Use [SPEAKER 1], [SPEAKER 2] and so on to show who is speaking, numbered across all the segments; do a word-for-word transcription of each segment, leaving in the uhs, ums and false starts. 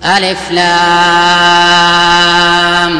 [SPEAKER 1] ألف لام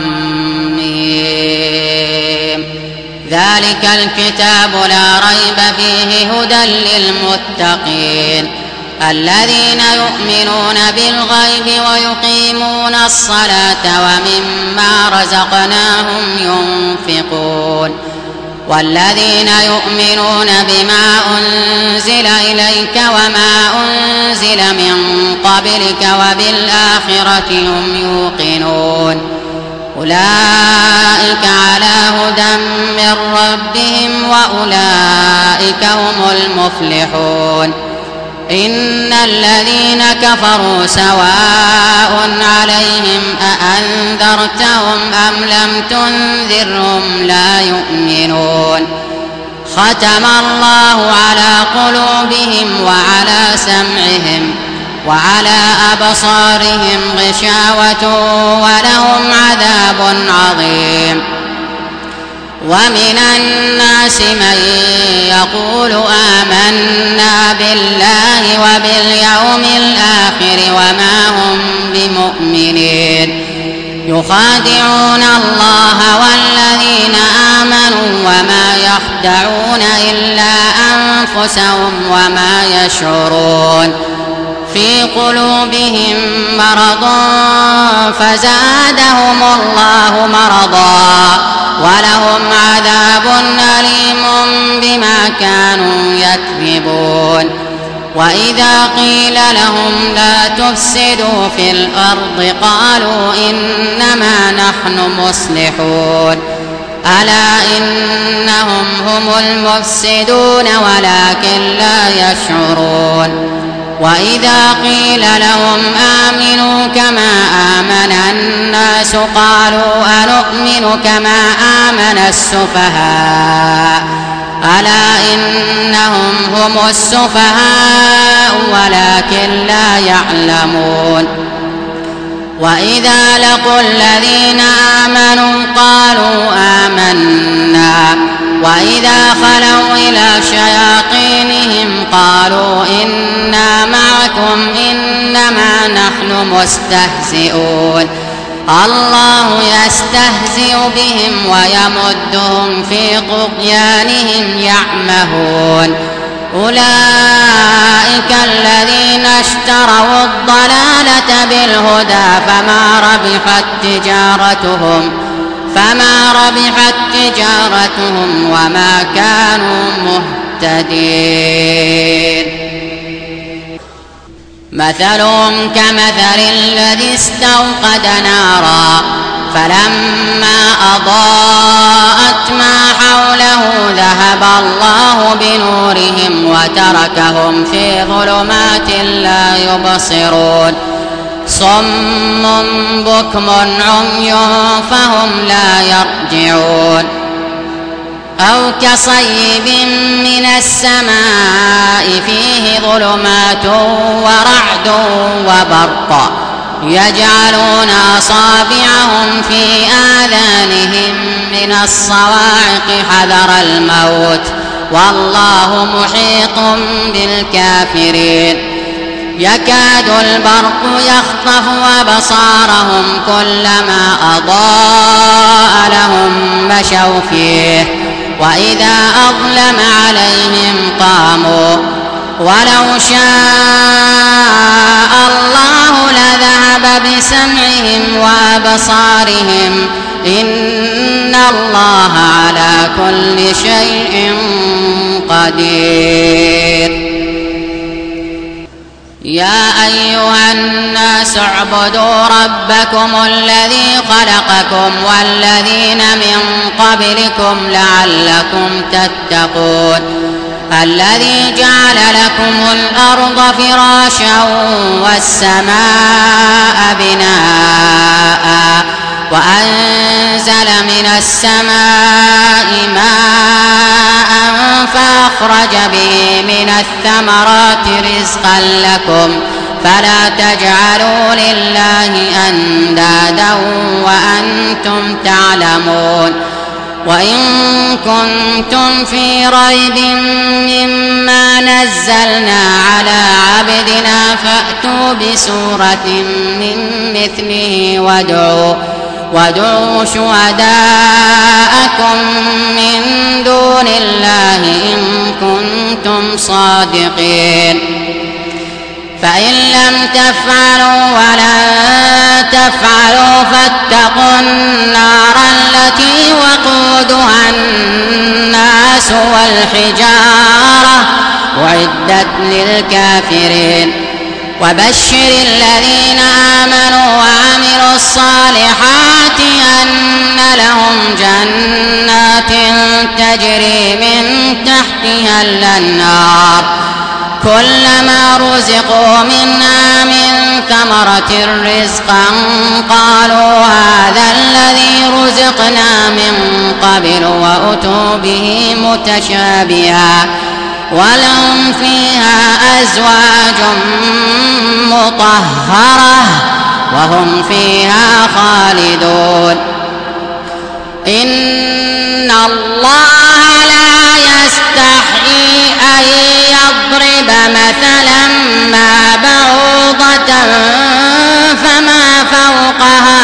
[SPEAKER 1] ميم. ذلك الكتاب لا ريب فيه هدى للمتقين الذين يؤمنون بالغيب ويقيمون الصلاة ومما رزقناهم ينفقون والذين يؤمنون بما أنزل إليك وما أنزل من قبلك وبالآخرة هم يوقنون أولئك على هدى من ربهم وأولئك هم المفلحون. إن الذين كفروا سواء عليهم أأنذرتهم أم لم تنذرهم لا يؤمنون. ختم الله على قلوبهم وعلى سمعهم وعلى أبصارهم غشاوة ولهم عذاب عظيم. ومن الناس من يقول آمنا بالله وباليوم الآخر وما هم بمؤمنين يخادعون الله والذين آمنوا وما يخدعون إلا أنفسهم وما يشعرون. في قلوبهم مرض فزادهم الله مرضا ولهم عذاب أليم بما كانوا يكذبون. وإذا قيل لهم لا تفسدوا في الأرض قالوا إنما نحن مصلحون ألا إنهم هم المفسدون ولكن لا يشعرون. وإذا قيل لهم آمنوا كما آمن الناس قالوا أنؤمن كما آمن السفهاء ألا إنهم هم السفهاء ولكن لا يعلمون. وإذا لقوا الذين آمنوا قالوا آمنا وإذا خلوا إلى شياطينهم قالوا إنا معكم إنما نحن مستهزئون. الله يستهزئ بهم ويمدهم في طغيانهم يعمهون. أولئك الذين اشتروا الضلالة بالهدى فما ربحت تجارتهم فما ربحت تجارتهم وما كانوا مهتدين. مثلهم كمثل الذي استوقد نارا فلما أضاءت ما حوله ذهب الله بنورهم وتركهم في ظلمات لا يبصرون. صم بكم عمي فهم لا يرجعون. أو كصيب من السماء فيه ظلمات ورعد وبرق يجعلون أصابعهم في آذانهم من الصواعق حذر الموت والله محيط بالكافرين. يكاد البرق يخطف أبصارهم كلما أضاء لهم مشوا فيه وإذا أظلم عليهم قاموا ولو شاء الله لذهب بسمعهم وأبصارهم إن الله على كل شيء قدير. يا أيها الناس اعبدوا ربكم الذي خلقكم والذين من قبلكم لعلكم تتقون الذي جعل لكم الأرض فراشا والسماء بناء وأنزل من السماء ماء فأخرج به من الثمرات رزقا لكم فلا تجعلوا لله أندادا وأنتم تعلمون. وإن كنتم في ريب مما نزلنا على عبدنا فأتوا بسورة من مثله وادعوا وادعوا شهداءكم من دون الله إن كنتم صادقين فإن لم تفعلوا ولن تفعلوا فاتقوا النار التي وقودها الناس والحجارة أعدت للكافرين وبشر الذين آمنوا وعملوا الصالحات أن لهم جنات تجري من تحتها الأنهار كلما رزقوا منها من ثمرة رزقا قالوا هذا الذي رزقنا من قبل وأتوا به متشابها ولهم فيها أزواج مطهرة وهم فيها خالدون إن الله لا يستحيي أن يضرب مثلا ما بعوضة فما فوقها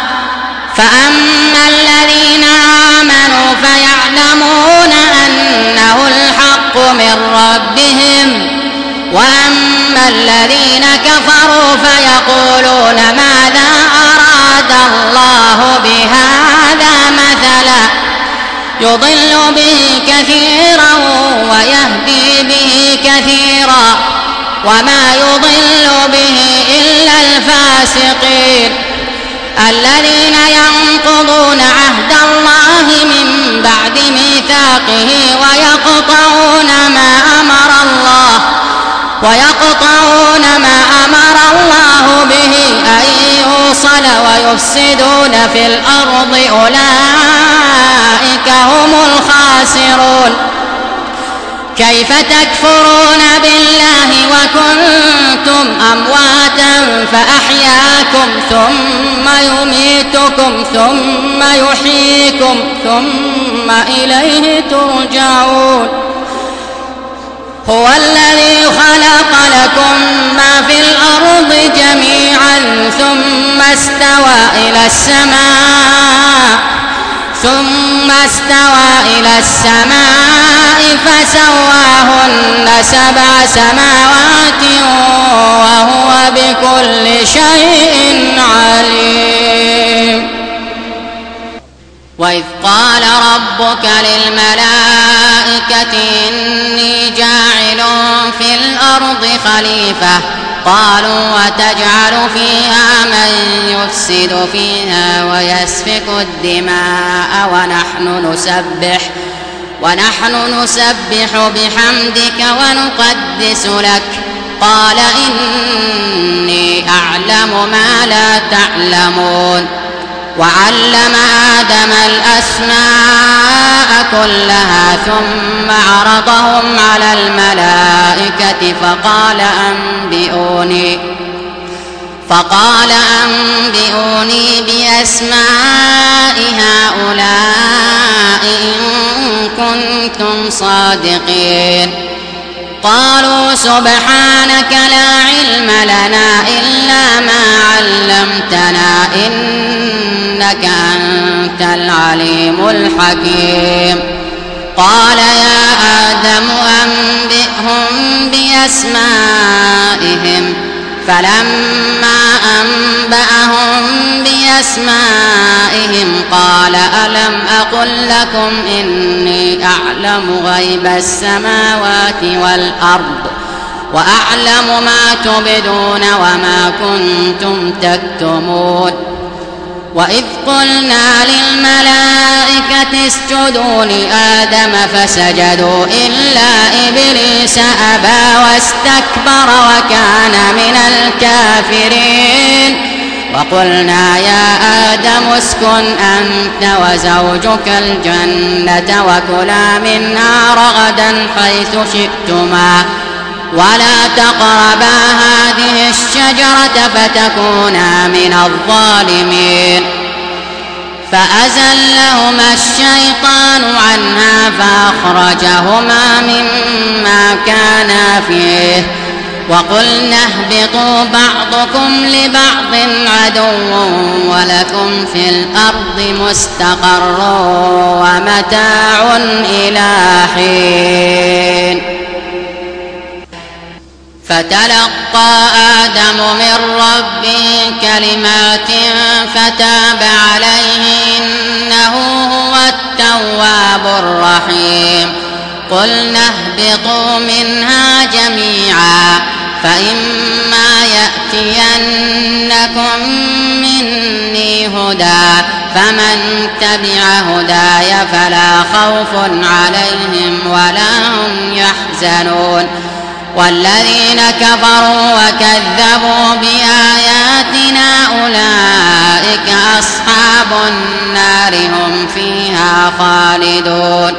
[SPEAKER 1] فأما الذين آمنوا فيعلمون أنه الحق من ربهم وأما الذين كفروا فيقولون ماذا أراد الله بهذا مثلا يضل به كثيرا ويهدي به كثيرا وما يضل به إلا الفاسقين الذين ينقضون عهد الله من بعد ميثاقه ويقطعون ما أمر الله ويقطعون ما أمر الله به أن يوصل ويفسدون في الأرض أولئك هم الخاسرون كيف تكفرون بالله وكنتم أمواتا فأحياكم ثم يميتكم ثم يحييكم ثم إليه ترجعون هو الذي خلق لكم ما في الأرض جميعا ثم استوى إلى السماء ثم استوى إلى السماء فسواهن سبع سماوات وهو بكل شيء عليم وإذ قال ربك للملائكة إني جاعل في الأرض خليفة قالوا وتجعل فيها من يفسد فيها ويسفك الدماء ونحن نسبح ونحن نسبح بحمدك ونقدس لك قال إني أعلم ما لا تعلمون وعلم آدم الأسماء كلها ثم عرضهم على الملائكة فقال أنبئوني فقال أنبئوني بأسماء هؤلاء إن كنتم صادقين قالوا سبحانك لا علم لنا إلا ما علمتنا إنك أنت العليم الحكيم قال يا آدم أنبئهم بأسمائهم فلما أنبأهم بأسمائهم قال ألم أقل لكم إني أعلم غيب السماوات والأرض وأعلم ما تبدون وما كنتم تكتمون وإذ قلنا للملائكة اسجدوا لآدم فسجدوا إلا إبليس أبى واستكبر وكان من الكافرين وقلنا يا آدم اسكن أنت وزوجك الجنة وكلا منها رغدا حيث شئتما ولا تقربا هذه الشجرة فتكونا من الظالمين فأزلهما الشيطان عنها فأخرجهما مما كانا فيه وقلنا اهبطوا بعضكم لبعض عدو ولكم في الأرض مستقر ومتاع إلى حين. فتلقى آدم من ربه كلمات فتاب عليه إنه هو التواب الرحيم. قلنا اهبطوا منها جميعا فإما يأتينكم مني هدى فمن تبع هداي فلا خوف عليهم ولا هم يحزنون. والذين كفروا وكذبوا بآياتنا أولئك أصحاب النار هم فيها خالدون.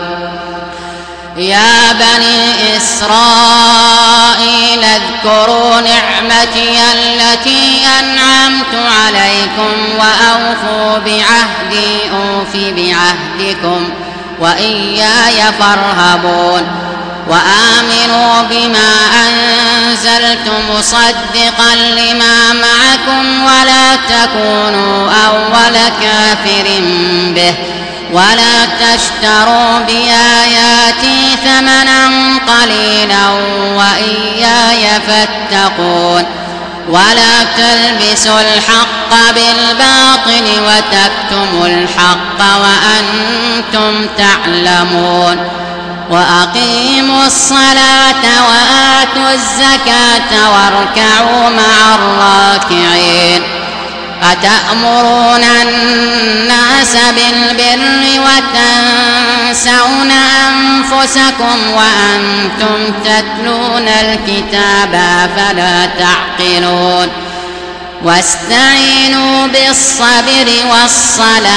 [SPEAKER 1] يا بني إسرائيل اذكروا نعمتي التي أنعمت عليكم وأوفوا بعهدي أوف بعهدكم وإياي فارهبون. وآمنوا بما أنزلت مصدقا لما معكم ولا تكونوا أول كافر به ولا تشتروا بآياتي ثمنا قليلا وإياي فاتقون. ولا تلبسوا الحق بالباطل وتكتموا الحق وأنتم تعلمون. وأقيموا الصلاة وآتوا الزكاة واركعوا مع الراكعين. أتأمرون الناس بالبر وتنسون أنفسكم وأنتم تتلون الكتاب أفلا تعقلون. واستعينوا بالصبر والصلاة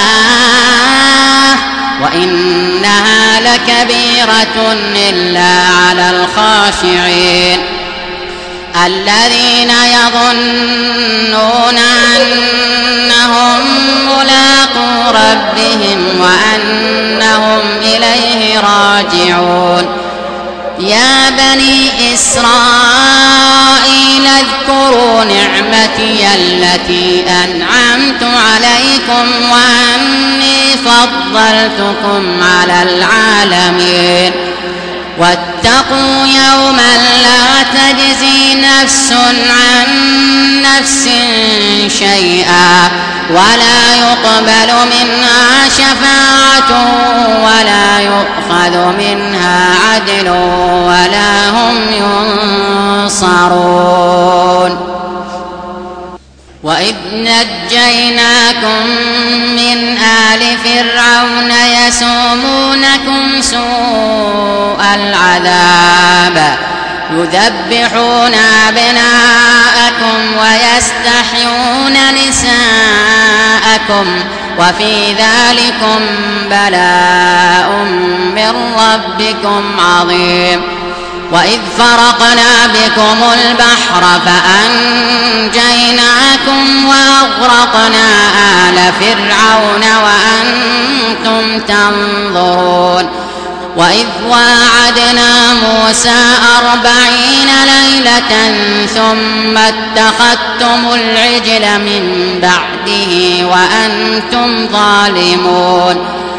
[SPEAKER 1] وإنها لكبيرة إلا على الخاشعين الذين يظنون أنهم ملاقو ربهم وأنهم إليه راجعون. يا بني إسرائيل اذكروا نعمتي التي أنعمت عليكم وأني فضلتكم على العالمين. واتقوا يوما لا تجزي نفس عن نفس شيئا ولا يقبل منها شفاعة ولا يؤخذ منها عدل ولا هم ينصرون. وإذ نجيناكم من آل فرعون يسومونكم سوء العذاب يذبحون أبناءكم ويستحيون نساءكم وفي ذلكم بلاء من ربكم عظيم. وإذ فرقنا بكم البحر فأنجيناكم وأغرقنا آل فرعون وأنتم تنظرون. وإذ واعدنا موسى أربعين ليلة ثم اتخذتم العجل من بعده وأنتم ظالمون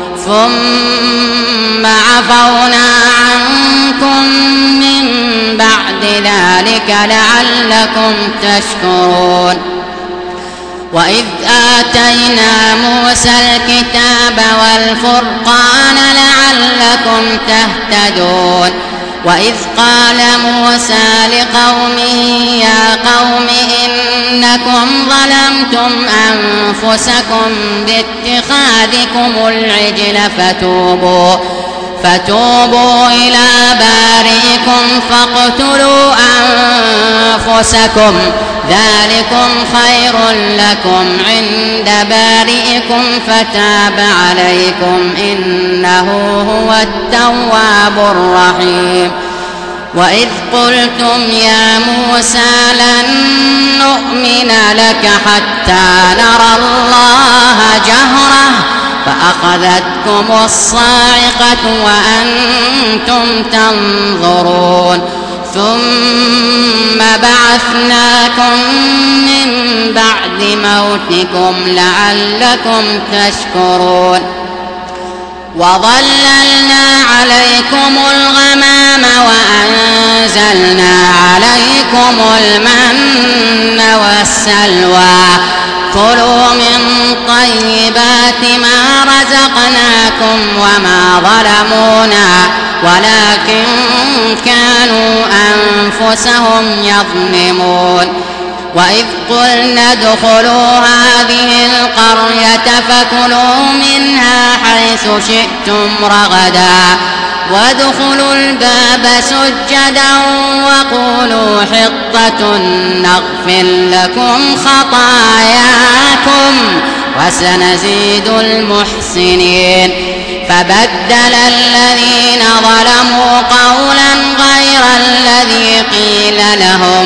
[SPEAKER 1] ثم عفونا عنكم من بعد ذلك لعلكم تشكرون. وإذ آتينا موسى الكتاب والفرقان لعلكم تهتدون. وإذ قال موسى لقومه يا قوم إنكم ظلمتم أنفسكم باتخاذكم العجل فتوبوا فتوبوا إلى بارئكم فاقتلوا أنفسكم ذلكم خير لكم عند بارئكم فتاب عليكم إنه هو التواب الرحيم. وإذ قلتم يا موسى لن نؤمن لك حتى نرى الله جهرة فأخذتكم الصاعقة وأنتم تنظرون ثم بعثناكم من بعد موتكم لعلكم تشكرون وظللنا عليكم الغمام وأنزلنا عليكم المن والسلوى كلوا من طيبات ما رزقناكم وما ظلمونا ولكن كانوا أنفسهم يظلمون وإذ قلنا ادخلوا هذه القرية فكلوا منها حيث شئتم رغدا وادخلوا الباب سجدا وقولوا حطة نغفر لكم خطاياكم وسنزيد المحسنين فبدل الذين ظلموا قولا غير الذي قيل لهم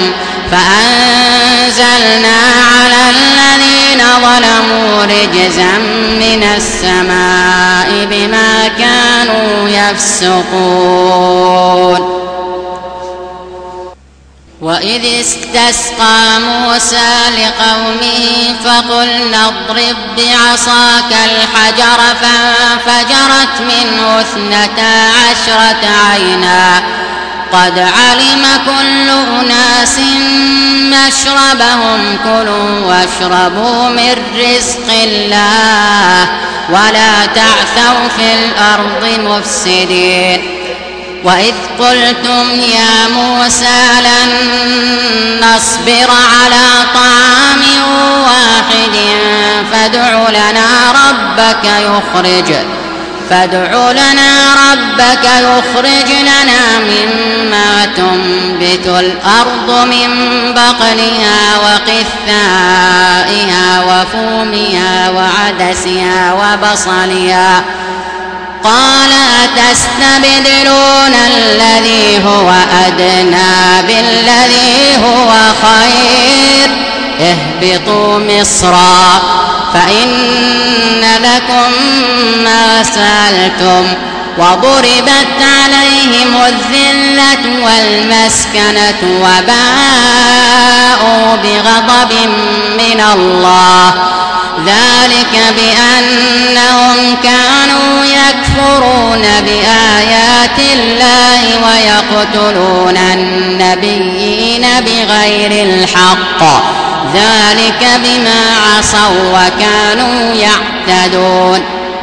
[SPEAKER 1] فأنزلنا على الذين ظلموا رجزا من السماء بما كانوا يفسقون وإذ استسقى موسى لقومه فقلنا اضرب بعصاك الحجر فانفجرت منه اثنتا عشرة عينا قد علم كل أناس مشربهم كلوا واشربوا من رزق الله ولا تعثوا في الأرض مفسدين وإذ قلتم يا موسى لن نصبر على طعام واحد فادع لنا ربك يخرج فادع لنا ربك يخرج لنا مما تنبت الأرض من بقلها وقثائها وفومها وعدسها وبصلها قال أتستبدلون الذي هو أدنى بالذي هو خير اهبطوا مصرا فإن لكم ما سألتم وضربت عليهم الذلة والمسكنة وباءوا بغضب من الله ذلك بأنهم كانوا يكفرون بآيات الله ويقتلون النبيين بغير الحق ذلك بما عصوا وكانوا يعتدون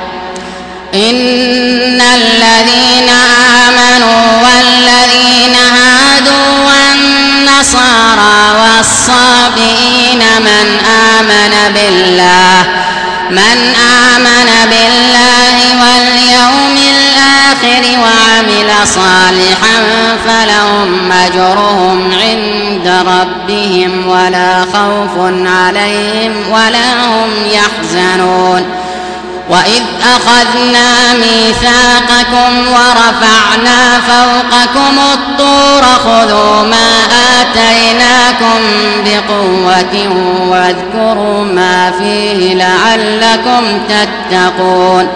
[SPEAKER 1] إن الذين آمنوا والذين هادوا والنصارى والصابئين من آمن بالله من آمن بالله واليوم الآخر وعمل صالحا فلهم أجرهم عند ربهم ولا خوف عليهم ولا هم يحزنون وإذ أخذنا ميثاقكم ورفعنا فوقكم الطور خذوا ما آتيناكم بقوة واذكروا ما فيه لعلكم تتقون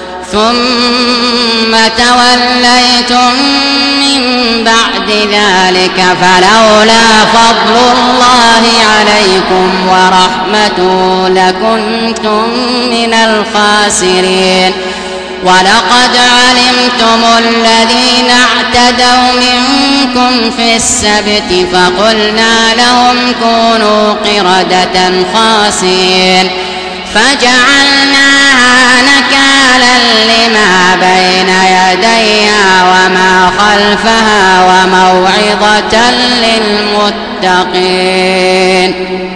[SPEAKER 1] ثم توليتم من بعد ذلك فلولا فضل الله عليكم ورحمته لكنتم من الخاسرين ولقد علمتم الذين اعتدوا منكم في السبت فقلنا لهم كونوا قردة خاسئين فجعلناها نكالا لما بين يديها وما خلفها وموعظة للمتقين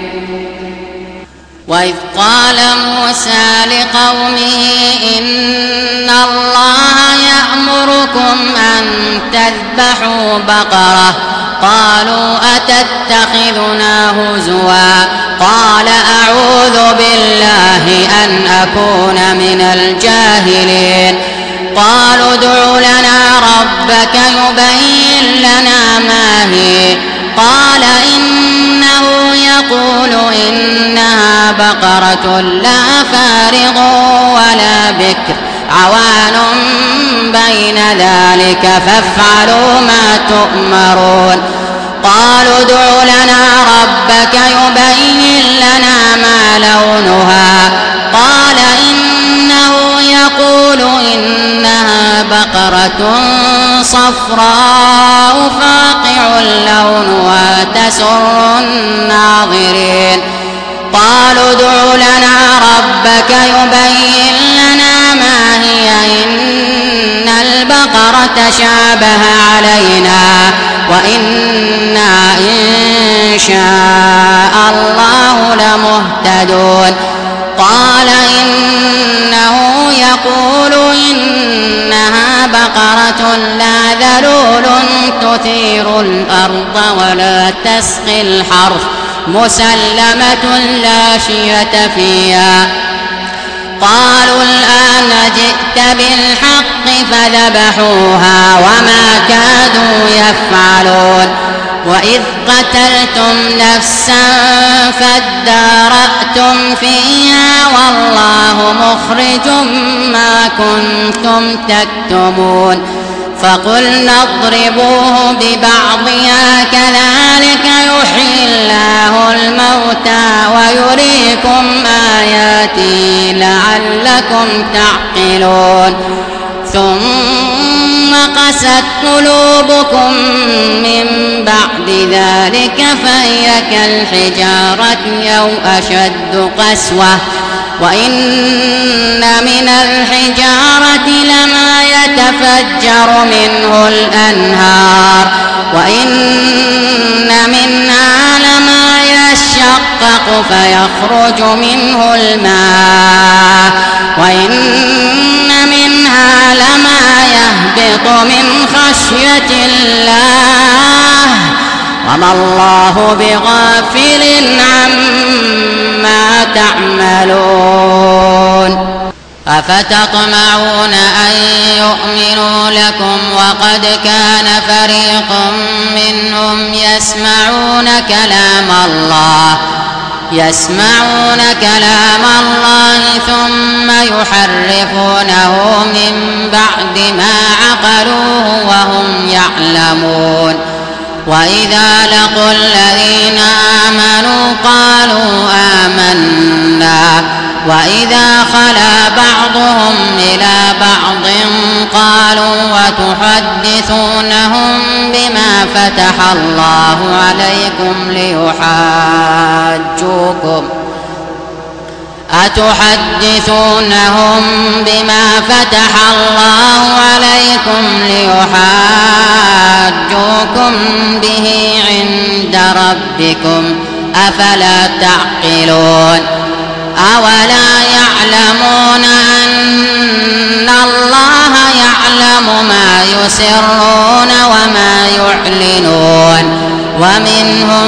[SPEAKER 1] وإذ قال موسى لقومه إن الله يأمركم أن تذبحوا بقرة قالوا أتتخذنا هزوا قال أعوذ بالله أن أكون من الجاهلين قالوا ادع لنا ربك يبين لنا ما هي قال إنه يقول إنها بقرة لا فارض ولا بكر عوان بين ذلك فافعلوا ما تؤمرون قالوا ادع لنا ربك يبين لنا ما لونها قال إنه يقول إنها بقرة صفراء فاقع لونها تسر الناظرين قالوا ادع لنا ربك يبين لنا ما هي إن البقرة شابه علينا وإنا إن شاء الله لمهتدون قال إنه يقول إنها بقرة لا ذلول تثير الأرض ولا تسقي الحرث مسلمة لا شية فيها قالوا الآن جئت بالحق فذبحوها وما كادوا يفعلون وإذ قتلتم نفسا فادارأتم فيها والله مخرج ما كنتم تكتمون فقلنا اضربوه ببعضها كذلك يحيي الله الموتى ويريكم آياته لعلكم تعقلون ثم قست قلوبكم من بعد ذلك فهي كالحجارة أو أشد قسوة وإن من الحجارة لما يتفجر منه الأنهار وإن منها لما يشقق فيخرج منه الماء وإن منها لما يهبط من خشية الله وما الله بغافل عما تعملون أفتطمعون أن يؤمنوا لكم وقد كان فريق منهم يسمعون كلام الله يسمعون كلام الله ثم يحرفونه من بعد ما عقلوه وهم يعلمون وإذا لقوا الذين آمنوا قالوا آمنا وإذا خلا بعضهم إلى بعض قالوا وتحدثونهم بما فتح الله عليكم ليحاجوكم أتحدثونهم بما فتح الله عليكم ليحاجوكم به عند ربكم أفلا تعقلون أولا يعلمون أن الله يعلم ما يسرون وما يعلنون ومنهم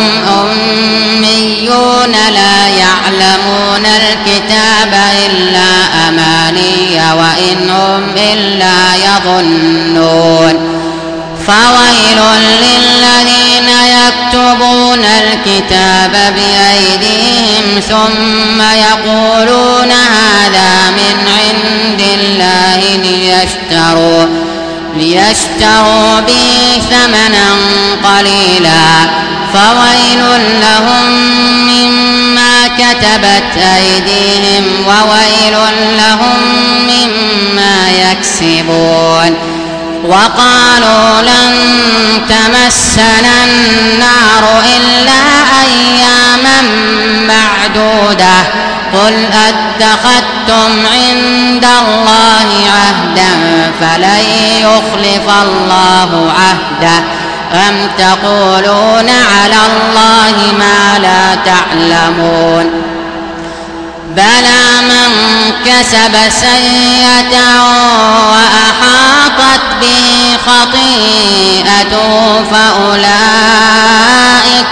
[SPEAKER 1] أميون لا يعلمون الكتاب إلا أماني وإن هم إلا يظنون فويل للذين يكتبون الكتاب بأيديهم ثم يقولون هذا من عند الله ليشتروا ليشتروا به ثمنا قليلا فويل لهم مما كتبت أيديهم وويل لهم مما يكسبون وقالوا لن تمسنا النار إلا أياما معدودة قل أتخذتم عند الله عهدا فلن يخلف الله عهده أم تقولون على الله ما لا تعلمون بلى من كسب سيئة وأحاطت به خطيئته فأولئك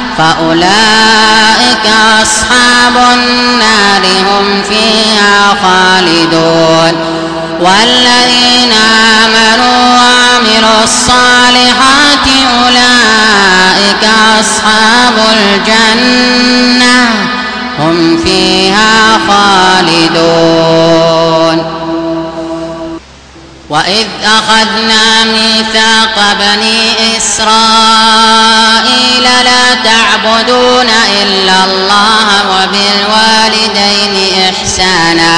[SPEAKER 1] فأولئك أصحاب النار هم فيها خالدون والذين آمنوا وعملوا الصالحات أولئك أصحاب الجنة هم فيها خالدون. وإذ أخذنا ميثاق بني إسرائيل لا تعبدون إلا الله وبالوالدين إحسانا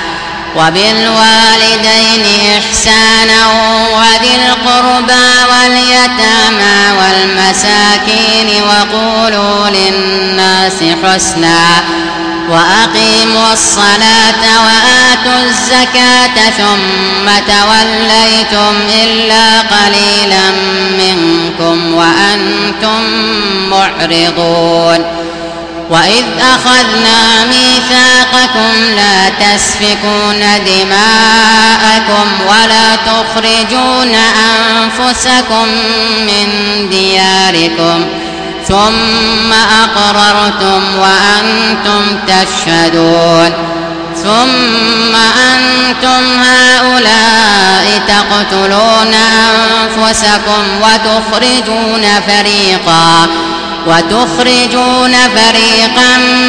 [SPEAKER 1] وبالوالدين إحسانا وذي القربى واليتامى والمساكين وقولوا للناس حسنا وأقيموا الصلاة وآتوا الزكاة ثم توليتم إلا قليلا منكم وأنتم معرضون. وإذ أخذنا ميثاقكم لا تسفكون دماءكم ولا تخرجون أنفسكم من دياركم ثم أقررتم وأنتم تشهدون. ثم أنتم هؤلاء تقتلون أنفسكم وتخرجون فريقا وتخرجون فريقا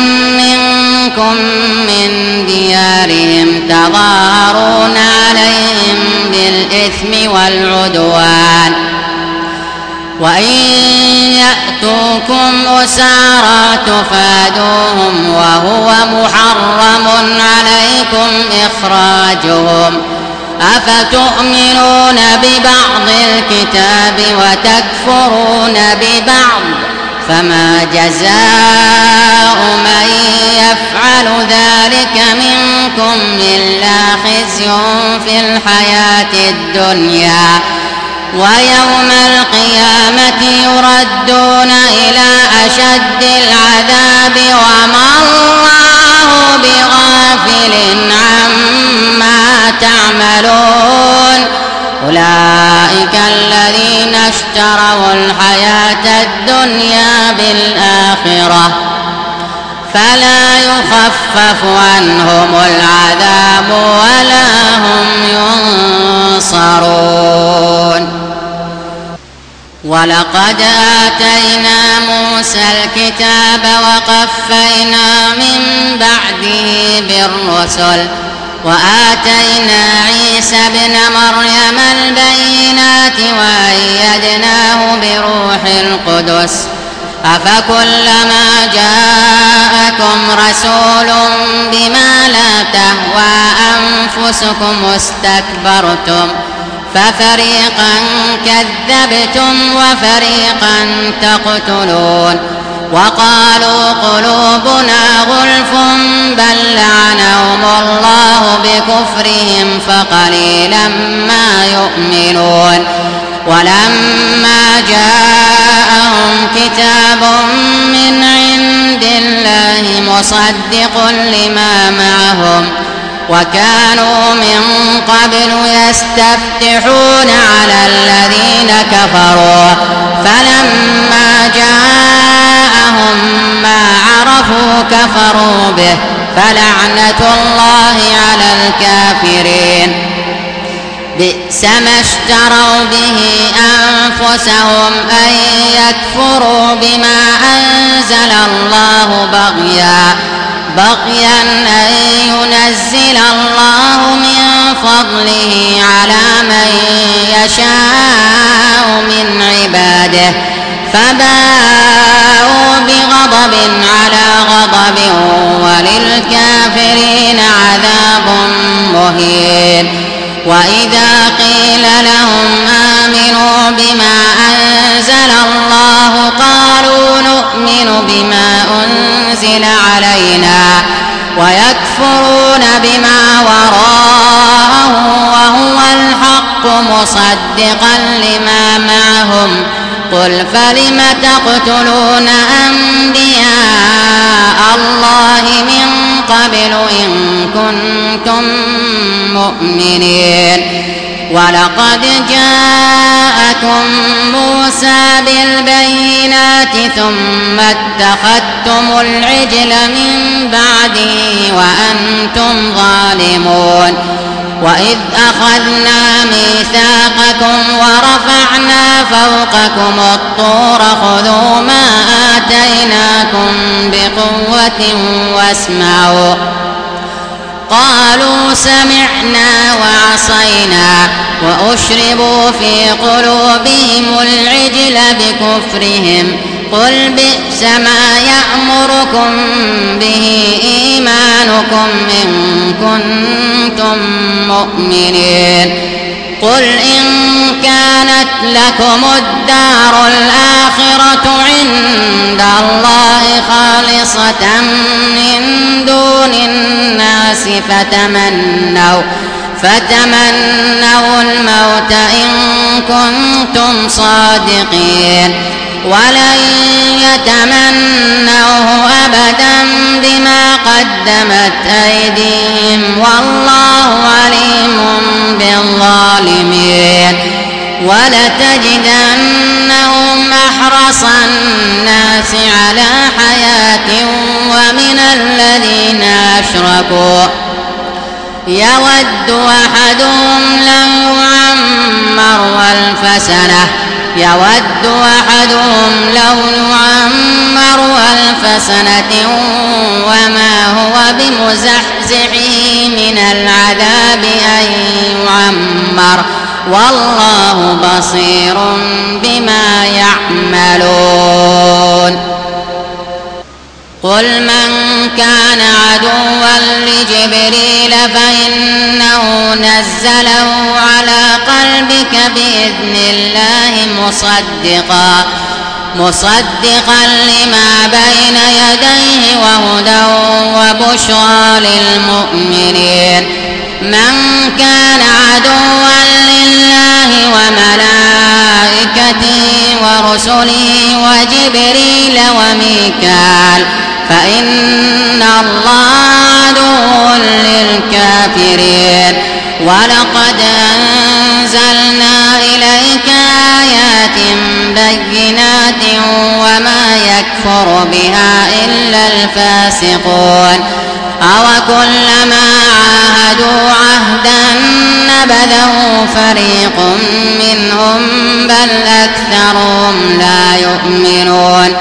[SPEAKER 1] منكم من ديارهم تظاهرون عليهم بالإثم والعدوان وإن يأتوكم أسارى تفادوهم وهو محرم عليكم إخراجهم أفتؤمنون ببعض الكتاب وتكفرون ببعض فما جزاء من يفعل ذلك منكم إلا خزي في الحياة الدنيا ويوم القيامة يردون إلى أشد العذاب وما الله بغافل عما تعملون. أولئك الذين اشتروا الحياة الدنيا بالآخرة فلا يخفف عنهم العذاب ولا هم ينصرون. ولقد آتينا موسى الكتاب وقفينا من بعده بالرسل وآتينا عيسى ابن مريم البينات وأيدناه بروح القدس أفكلما جاءكم رسول بما لا تهوى أنفسكم استكبرتم ففريقا كذبتم وفريقا تقتلون. وقالوا قلوبنا غلف بل لعنهم الله بكفرهم فقليلا ما يؤمنون. ولما جاءهم كتاب من عند الله مصدق لما معهم وكانوا من قبل يستفتحون على الذين كفروا فلما جاءهم ما عرفوا كفروا به فلعنة الله على الكافرين. بئس ما اشتروا به أنفسهم أن يكفروا بما أنزل الله بغيا بغيا أن ينزل الله من فضله على من يشاء من عباده فباءوا بغضب على غضب وللكافرين عذاب مهين. وإذا قيل لهم آمنوا بما أنزل الله قالوا نؤمن بما أنزل علينا ويكفرون بما وراءه وهو الحق مصدقا لما معهم قل فلم تقتلون أنبياء الله من قبل إن كنتم مؤمنين. ولقد جاءكم موسى بالبينات ثم اتخذتم العجل من بعده وأنتم ظالمون. وإذ أخذنا ميثاقكم ورفعنا فوقكم الطور خذوا ما آتيناكم بقوة واسمعوا قالوا سمعنا وعصينا وأشربوا في قلوبهم العجل بكفرهم قل بئس ما يأمركم به إيمانكم إن كنتم مؤمنين قل إن كانت لكم الدار الآخرة عند الله خالصة من دون الناس فتمنوا فتمنوا الموت إن كنتم صادقين ولن يتمنوه أبدا بما قدمت أيديهم والله عليم بالظالمين ولتجدنهم أحرص الناس على حياة ومن الذين أشركوا يود أحدهم لو يعمر ألف سنة يود أحدهم لو يعمر ألف سنة وما هو بمزحزحه من العذاب أن يعمر والله بصير بما يعملون قل من كان عدوا لجبريل فإنه نزله على قلبك بإذن الله مصدقا مصدقا لما بين يديه وهدى وبشرى للمؤمنين من كان عدوا لله وملائكته ورسله وجبريل وميكال فإن الله عدو للكافرين ولقد أنزلنا إليك آيات بينات وما يكفر بها إلا الفاسقون أوكلما عاهدوا عهدا نبذه فريق منهم بل أكثرهم لا يؤمنون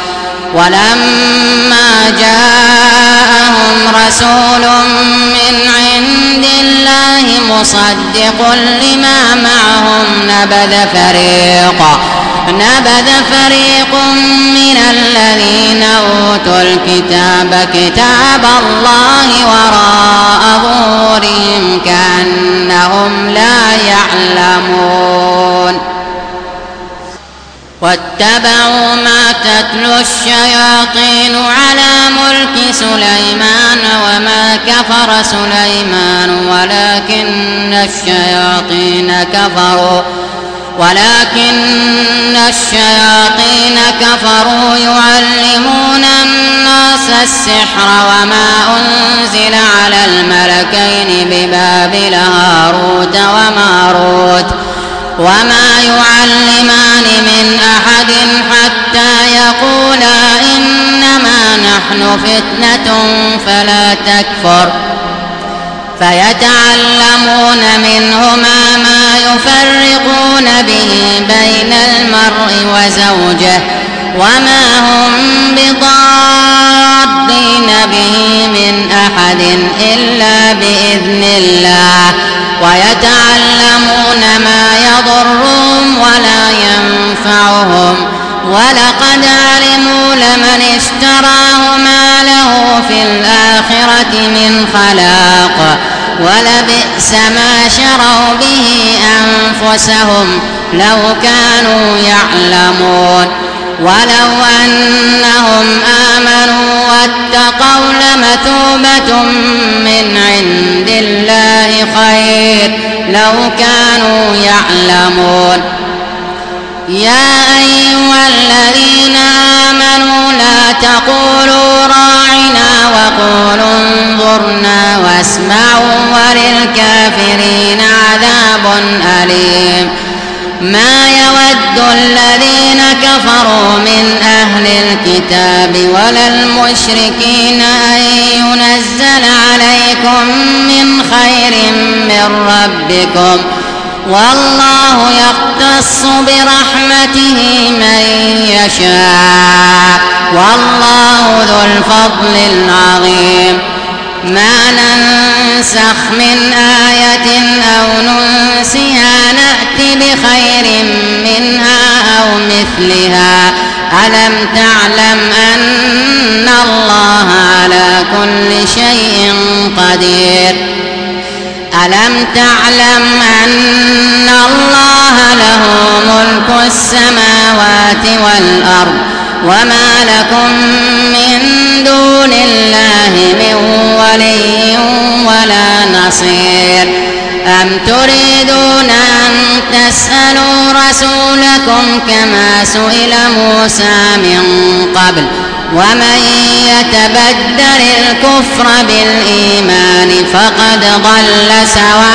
[SPEAKER 1] ولما جاءهم رسول من عند الله مصدق لما معهم نبذ فريق نبذ فريق من الذين أوتوا الكتاب كتاب الله وراء ظهورهم كأنهم لا يعلمون واتبعوا ما تتلو الشياطين على ملك سليمان وما كفر سليمان ولكن الشياطين كفروا ولكن الشياطين كفروا يعلمون الناس السحر وما أنزل على الملكين ببابل هاروت وماروت وما يعلمان من أحد حتى يقولا إنما نحن فتنة فلا تكفر فيتعلمون منهما ما يفرقون به بين المرء وزوجه وما هم بضارين به من أحد إلا بإذن الله ويتعلمون ما يضرهم ولا ينفعهم ولقد علموا لمن اشتراه ما له في الآخرة من خلاق ولبئس ما شروا به أنفسهم لو كانوا يعلمون ولو أنهم آمنوا واتقوا لمثوبة من عند الله خير لو كانوا يعلمون يا أيها الذين آمنوا لا تقولوا راعنا وقولوا انظرنا واسمعوا وللكافرين عذاب أليم ما يود الذين كفروا من أهل الكتاب ولا المشركين أن ينزل عليكم من خير من ربكم والله يختص برحمته من يشاء والله ذو الفضل العظيم. ما ننسخ من آية أو ننسها نأت بخير منها أو مثلها. ألم تعلم أن الله على كل شيء قدير؟ ألم تعلم أن الله له ملك السماوات والأرض وما لكم من دون الله من ولي ولا نصير؟ أم تريدون أن تسألوا رسولكم كما سئل موسى من قبل ومن يتبدل الكفر بالإيمان فقد ضل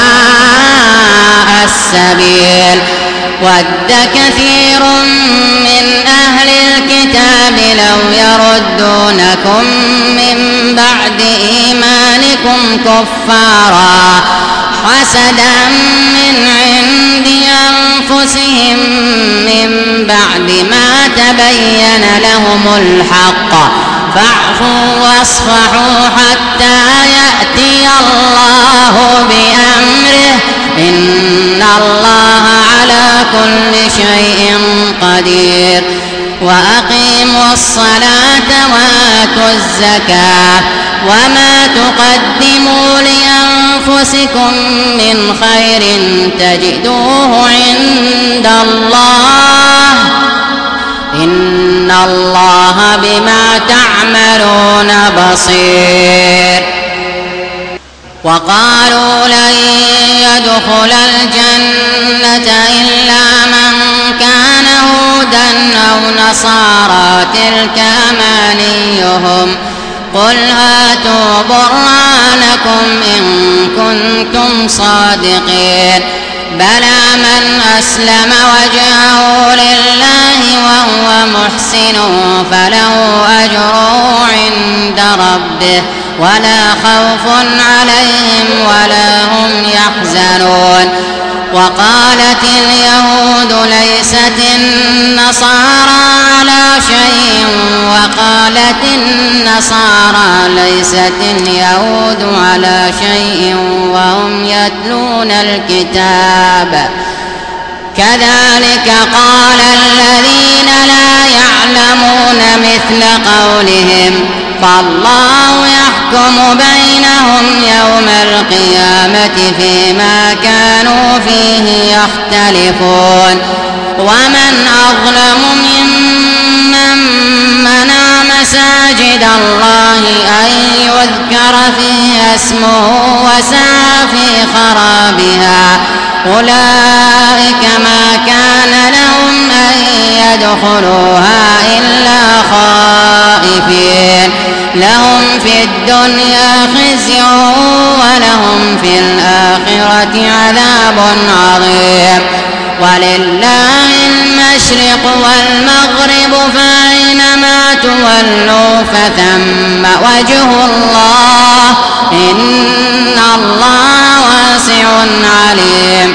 [SPEAKER 1] سواء السبيل. ود كثير من أهل الكتاب لو يردونكم من بعد إيمانكم كفارا حسدا من عند أنفسهم من بعد ما تبين لهم الحق فاعفوا واصفحوا حتى يأتي الله بأمره إن الله على كل شيء قدير. وأقيموا الصلاة وآتوا الزكاة وما تقدموا لأنفسكم من خير تجدوه عند الله إن الله بما تعملون بصير. وقالوا لن يدخل الجنة إلا من كان هودا أو نصارى تلك أمانيهم قل هاتوا برهانكم إن كنتم صادقين. بلى من أسلم وجهه لله وهو محسن فله أجره عند ربه ولا خوف عليهم ولا هم يحزنون. وقالت اليهود ليست النصارى على شيء وقالت النصارى ليست اليهود على شيء وهم يتلون الكتاب كذلك قال الذين لا يعلمون مثل قولهم فالله يحكم بينهم يوم القيامة فيما كانوا فيه يختلفون. ومن أظلم ممن منع مساجد الله أن يذكر فيها اسمه وسعى في خرابها أولئك ما كان لهم أن يدخلوها إلا خائفين لهم في الدنيا خزي ولهم في الآخرة عذاب عظيم. ولله المشرق والمغرب فأينما تولوا فثم وجه الله إن الله واسع عليم.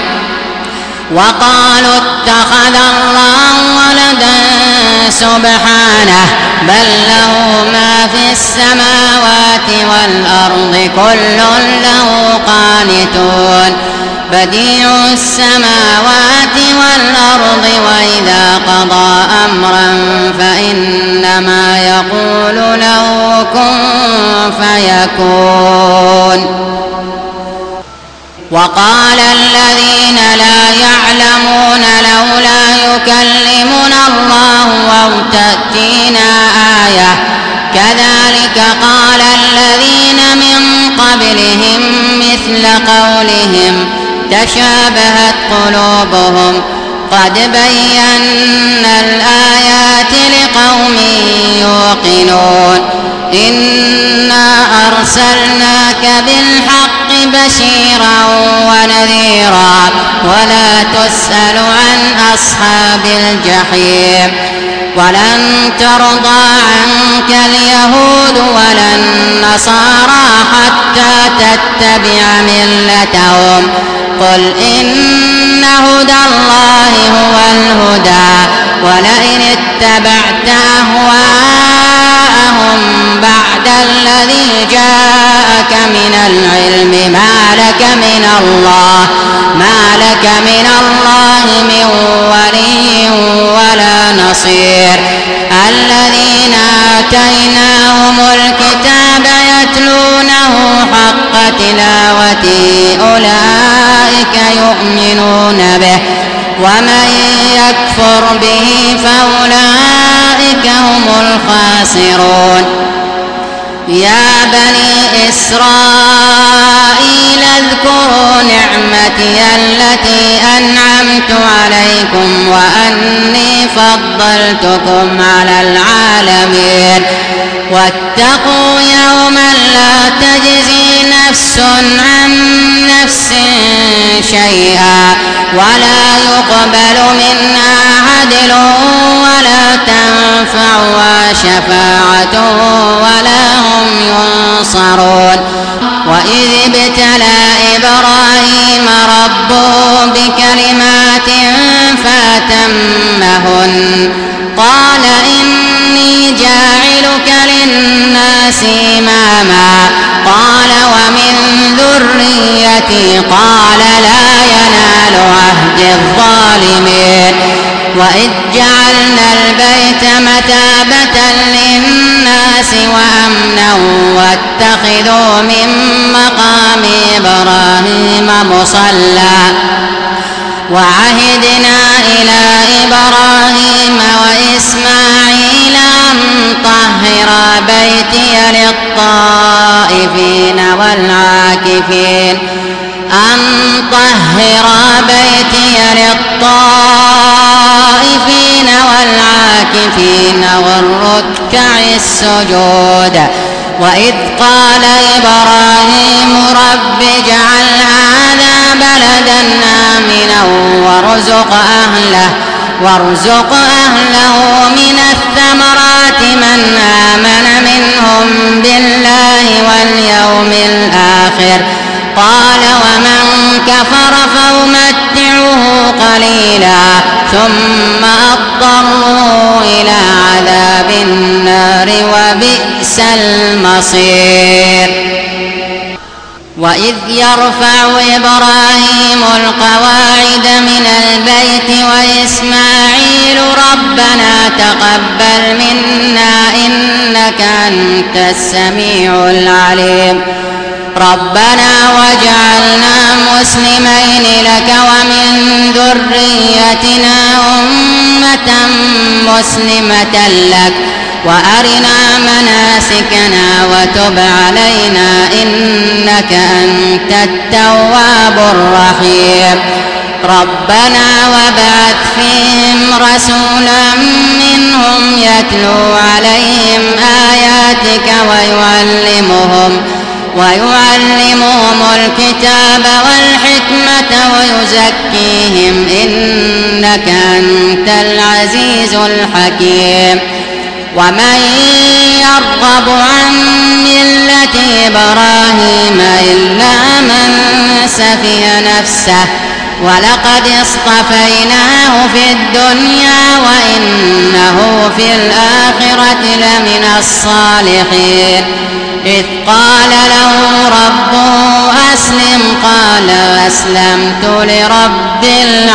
[SPEAKER 1] وقالوا اتخذ الله ولدا سبحانه بل له ما في السماوات والأرض كل له قانتون بديع السماوات والأرض وإذا قضى أمرا فإنما يقول له كن فيكون. وقال الذين لا يعلمون لولا يكلمنا الله أو تأتينا آية كذلك قال الذين من قبلهم مثل قولهم تشابهت قلوبهم قد بينا الآيات لقوم يوقنون. إنا أرسلناك بالحق بشيرا ونذيرا ولا تسأل عن أصحاب الجحيم. ولن ترضى عنك اليهود ولا النصارى حتى تتبع ملتهم قل إن هدى الله هو الهدى ولئن اتبعت أهواءهم بعد الذي جاءك من العلم ما لك من الله ما لك من الله من ولي ولا نصير الذين آتيناهم الكتاب يتلونه حق تلاوته أولئك يؤمنون به ومن يكفر به فأولئك هم الخاسرون يا بني إسرائيل اذكروا نعمتي التي أنعمت عليكم وأني فضلتكم على العالمين واتقوا يوما لا تجزي نفس عن نفس شيئا ولا يقبل منها عدل ولا تنفعها شفاعة ولا هم ينصرون وإذ ابتلى إبراهيم ربه بكلمات فأتمهن قال إني جاعلك للناس إماما قال ومن ذريتي قال لا ينال عهد الظالمين وإذ جعلنا البيت مثابة للناس وأمنا واتخذوا من مقام إبراهيم مصلى وعهدنا إلى إبراهيم وإسماعيل أن طهرا بيتي للطائفين والعاكفين أن طهرا بيتي للطائفين والعاكفين والركع السجود وإذ قال إبراهيم رب اجعل هذا بلدا آمنا وارزق أهله وارزق أهله من الثمرات من آمن منهم بالله واليوم الآخر قال ومن كفر فأمتعه قليلا ثم أضطره إلى عذاب النار وبئس المصير وإذ يرفع إبراهيم القواعد من البيت وإسماعيل ربنا تقبل منا إنك أنت السميع العليم ربنا واجعلنا مسلمين لك ومن ذريتنا أمة مسلمة لك وأرنا مناسكنا وتب علينا إنك أنت التواب الرحيم ربنا وابعث فيهم رسولا منهم يتلو عليهم آياتك ويعلمهم ويعلمهم الكتاب والحكمة ويزكيهم إنك أنت العزيز الحكيم ومن يرغب عن ملة إبراهيم إلا من سفه نفسه ولقد اصطفيناه في الدنيا وإنه في الآخرة لمن الصالحين إذ قال له ربه أسلم قال أسلمت لرب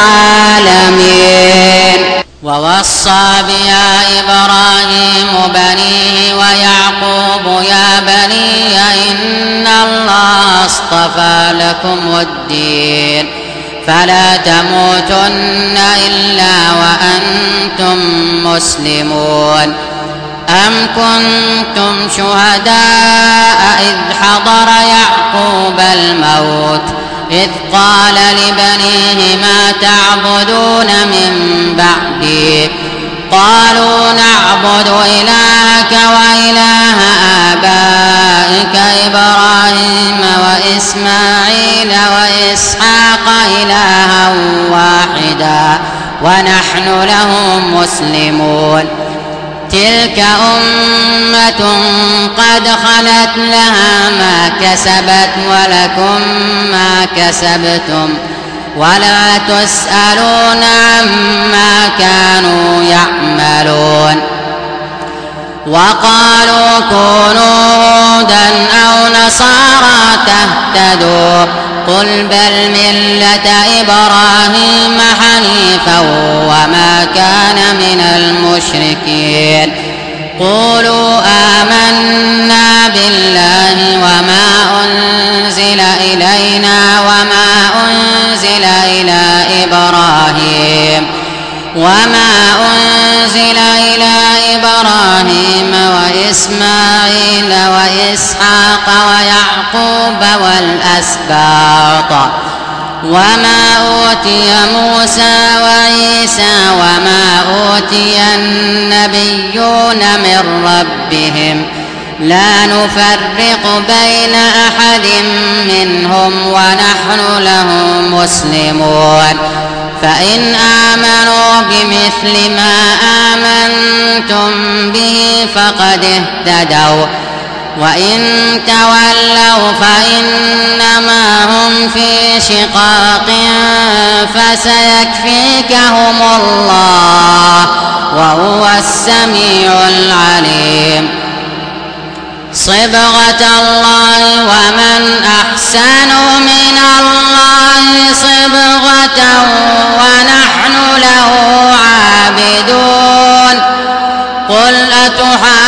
[SPEAKER 1] العالمين ووصى بها إبراهيم بنيه ويعقوب يا بني إن الله اصطفى لكم الدين فلا تموتن إلا وأنتم مسلمون أم كنتم شهداء إذ حضر يعقوب الموت إذ قال لبنيه ما تعبدون من بعدي قالوا نعبد إلهك وإله آبائك إبراهيم وإسماعيل وإسحاق إلها واحدا ونحن له مسلمون تلك أمة قد خلت لها ما كسبت ولكم ما كسبتم ولا تسألون عما كانوا يعملون. وقالوا كونوا هودا أو نصارى تهتدوا قل بل ملة إبراهيم حنيفا وما كان من المشركين. قولوا آمنا بالله وما أنزل إلينا وما أنزل إلى إبراهيم وما أنزل إلى إبراهيم وإسماعيل وإسحاق ويعقوب والأسباط وما أوتي موسى وعيسى وما أوتي النبيون من ربهم لا نفرق بين أحد منهم ونحن له مسلمون. فإن آمنوا بمثل ما آمنتم به فقد اهتدوا وإن تولوا فإنما هم في شقاق فسيكفيكهم الله وهو السميع العليم. صبغة الله ومن أحسن من الله صبغة ونحن له عابدون. قل أتحاجوننا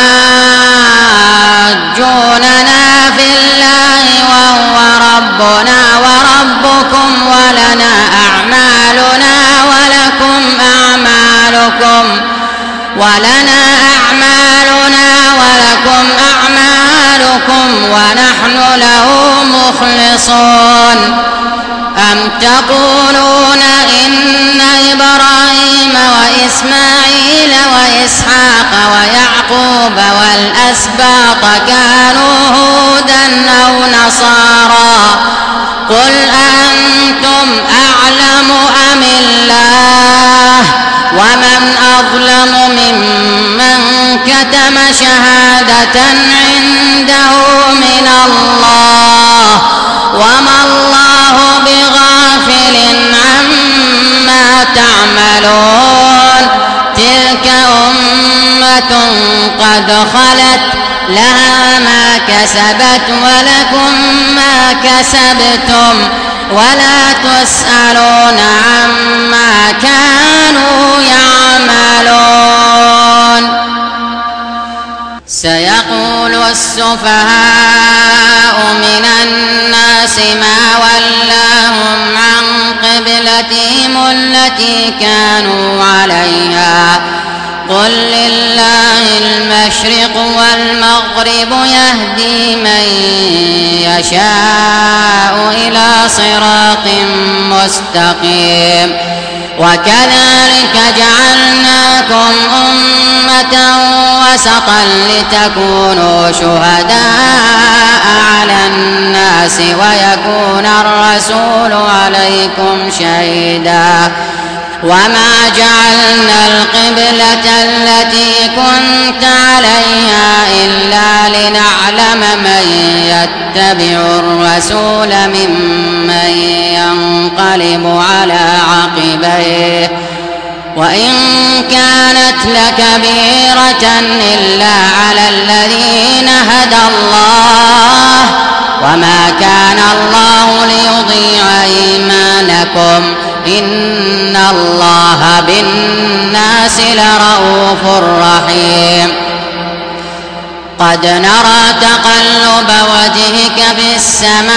[SPEAKER 1] في الله وهو ربنا وربكم ولنا أعمالنا ولكم أعمالكم ولنا أعمالنا ولكم أعمالكم ونحن له مخلصون. أم تقولون إن إبراهيم وإسماعيل وإسحاق ويعقوب والأسباط كانوا هودا أو نصارى قل أنتم أعلم أم الله ومن أظلم ممن كتم شهادة عنده من الله وما الله بغافل عما تعملون. تلك أمة قد خلت لها ما كسبت ولكم ما كسبتم ولا تسألون عما كانوا يعملون. سيقول السفهاء من الناس ما ولاهم عن قبلتهم التي كانوا عليها قل لله المشرق والمغرب يهدي من يشاء إلى صراط مستقيم. وكذلك جعلناكم أمة وسطا لتكونوا شهداء على الناس ويكون الرسول عليكم شهيدا. وما جعلنا القبلة التي كنت عليها إلا لنعلم من يتبع الرسول ممن ينقلب على عقبيه وإن كانت لكبيرة إلا على الذين هدى الله وما كان الله ليضيع إيمانكم إن الله بالناس لرءوف رحيم. قد نرى تقلب وجهك في السماء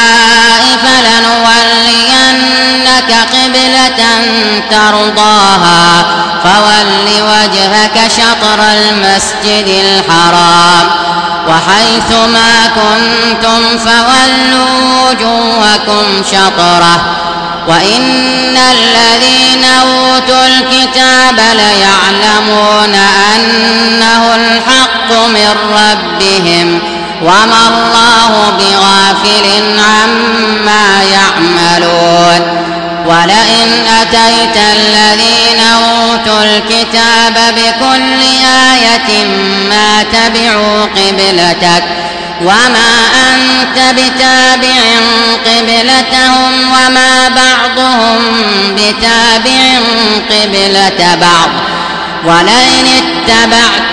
[SPEAKER 1] فلنولينك قبلة ترضاها فول وجهك شطر المسجد الحرام وحيث ما كنتم فولوا وجوهكم شطره وإن الذين أوتوا الكتاب ليعلمون أنه الحق من ربهم وما الله بغافل عما يعملون. ولئن أتيت الذين أوتوا الكتاب بكل آية ما تبعوا قبلتك وما أنت بتابع قبلتهم وما بعضهم بتابع قبلة بعض ولئن اتبعت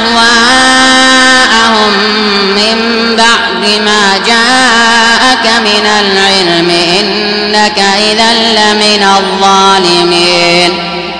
[SPEAKER 1] أهواءهم من بعد ما جاءك من العلم إنك إذا لمن الظالمين.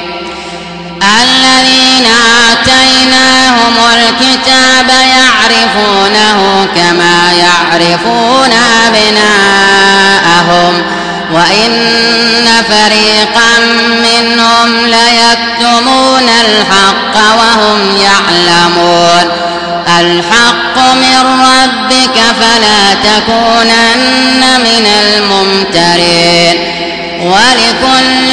[SPEAKER 1] الذين آتيناهم الكتاب يعرفونه كما يعرفون أبناءهم وإن فريقا منهم ليكتمون الحق وهم يعلمون. الحق من ربك فلا تكونن من الممترين. ولكل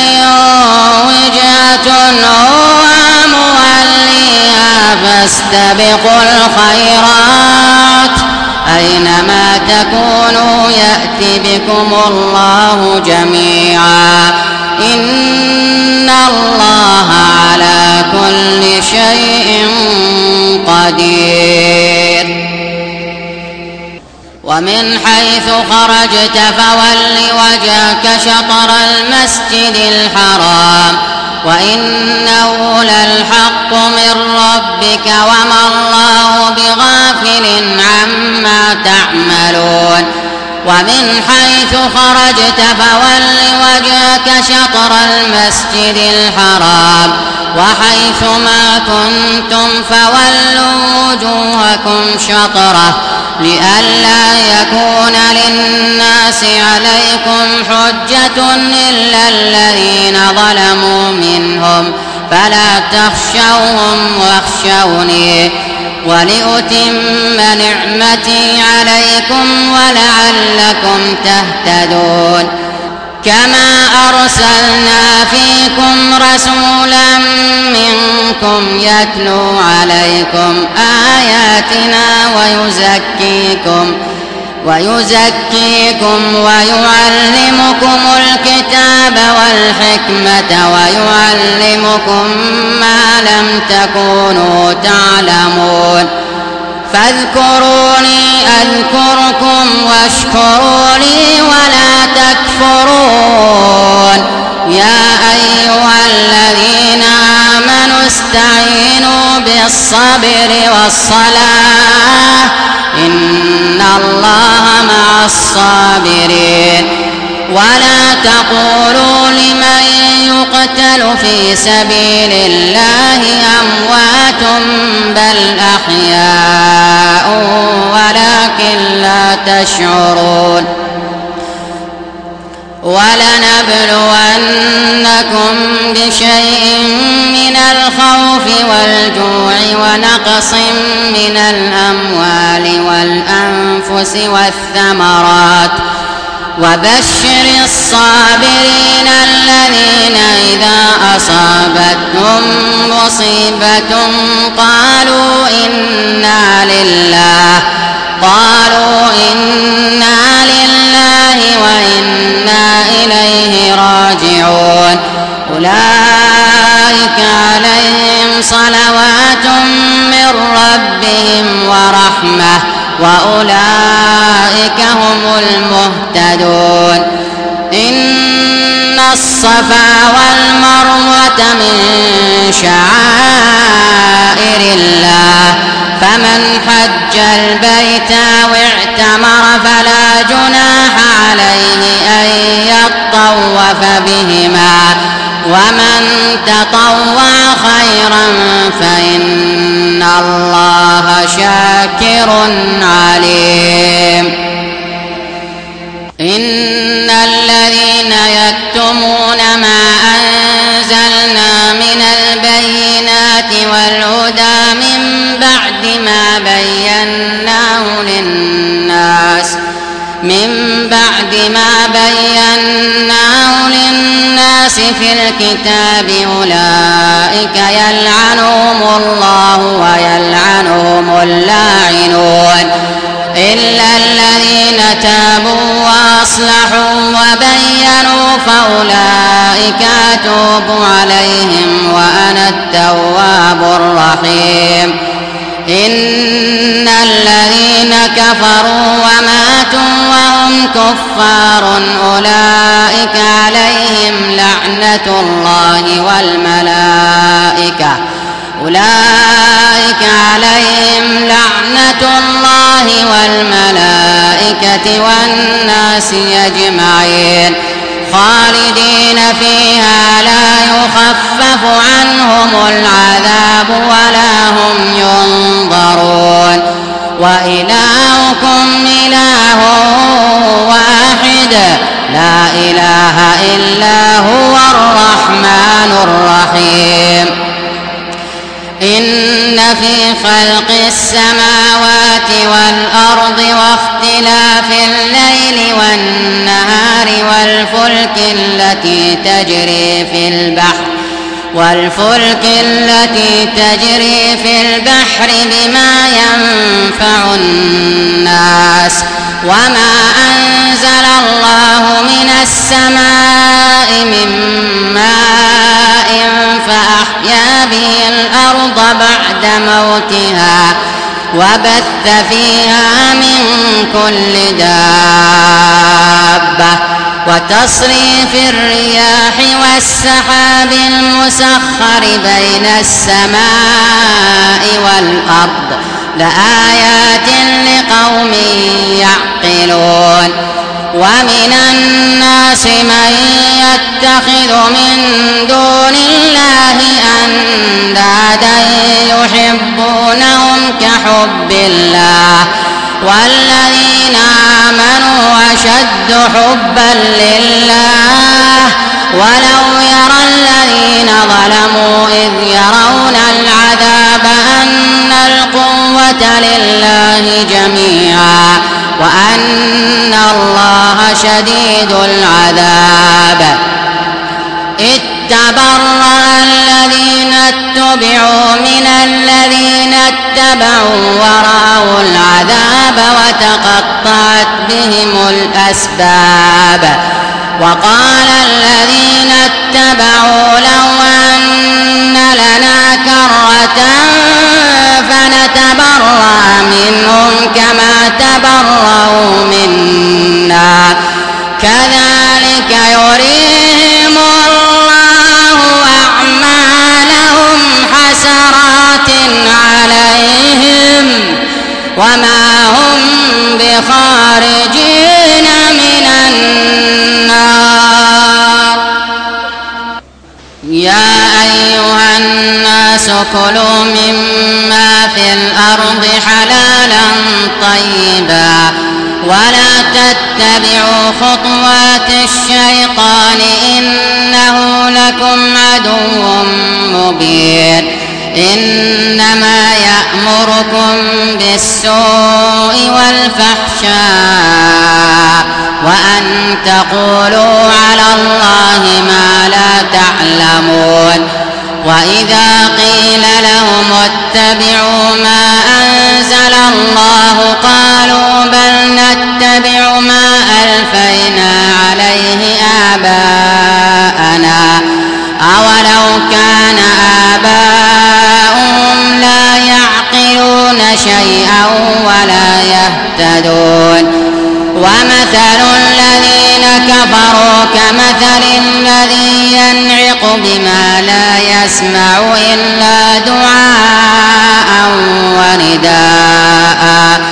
[SPEAKER 1] وجهة هو موليها فاستبقوا الخيرات أينما تكونوا يأت بكم الله جميعا إن الله على كل شيء قدير. ومن حيث خرجت فول وجهك شطر المسجد الحرام وإنه للحق من ربك وما الله بغافل عما تعملون. ومن حيث خرجت فول وجهك شطر المسجد الحرام وحيث ما كنتم فولوا وجوهكم شطره لئلا يكون للناس عليكم حجة إلا الذين ظلموا منهم فلا تخشوهم واخشوني ولأتم نعمتي عليكم ولعلكم تهتدون. كما أرسلنا فيكم رسولا منكم يتلو عليكم آياتنا ويزكيكم ويزكيكم ويعلمكم الكتاب والحكمة ويعلمكم ما لم تكونوا تعلمون. فاذكروني أذكركم واشكروا لي ولا تكفرون. يا أيها الذين آمنوا استعينوا بالصبر والصلاة إن الله مع الصابرين. ولا تقولوا لمن يقتل في سبيل الله أموات بل أحياء ولكن لا تشعرون. ولنبلونكم بشيء من الخوف والجوع ونقص من الأموال والأنفس والثمرات وبشر الصابرين الذين إذا أصابتهم مصيبة قالوا إنا لله قالوا إنا لله وإنا إليه راجعون. أولئك عليهم صلوات من ربهم ورحمة وأولئك هم المهتدون. إن الصفا والمروة من شعائر الله فمن حج البيت أو اعتمر فلا جناح عليه أن يطوف بهما ومن تطوع خيرا فإن الله شاكر عليم. إن الذين يكتمون ما أنزلنا من البينات والهدى من بعد ما بيناه للناس من بعد ما بيناه للناس في الكتاب أولئك يلعنهم الله ويلعنهم اللاعنون إلا الذين تابوا وأصلحوا وبينوا فأولئك أتوب عليهم وأنا التواب الرحيم. إن الذين كفروا وماتوا وهم كفار أولئك عليهم لعنة الله والملائكة أولئك عليهم لعنة الله والملائكة والناس أجمعين خالدين فيها لا يخفف عنهم العذاب ولا هم ينظرون. وإلهكم إله واحد لا إله إلا هو الرحمن الرحيم. إن في خلق السماوات والأرض واختلاف الليل والنهار والفلك التي تجري في البحر والفلك التي تجري في البحر بما ينفع الناس وما أنزل الله من السماء من ماء فأحيا به الأرض بعد موتها وبث فيها من كل دابة وتصريف الرياح والسحاب المسخر بين السماء والأرض لآيات لقوم يعقلون. ومن الناس من يتخذ من دون الله أندادا يحبونهم كحب الله والذين آمنوا أشد حبا لله ولو يرى الذين ظلموا إذ يرون العذاب أن القوة لله جميعا وأن الله شديد العذاب. اتبرأ الذين اتبعوا من الذين اتبعوا ورأوا العذاب وتقطعت بهم الأسباب. وقال الذين اتبعوا لو أن لنا كرة فنتبرأ منهم كما تبرأوا منا كذلك يريهم الله أعمالهم حسرات عليهم وما هم بخارجين من النار. يا أيها الناس كلوا مما في الأرض حلالا طيبا ولا تتبعوا خطوات الشيطان إنه لكم عدو مبين. إنما يأمركم بالسوء والفحشاء وأن تقولوا على الله ما لا تعلمون. وإذا قيل لهم اتبعوا ما أنزل الله قالوا بل نتبع ما ألفينا عليه آباءنا أولو كان آباؤهم لا يعقلون شيئا ولا يهتدون. ومثل الذين كفروا كمثل الذي ينعق بما لا يسمع إلا دعاء ونداء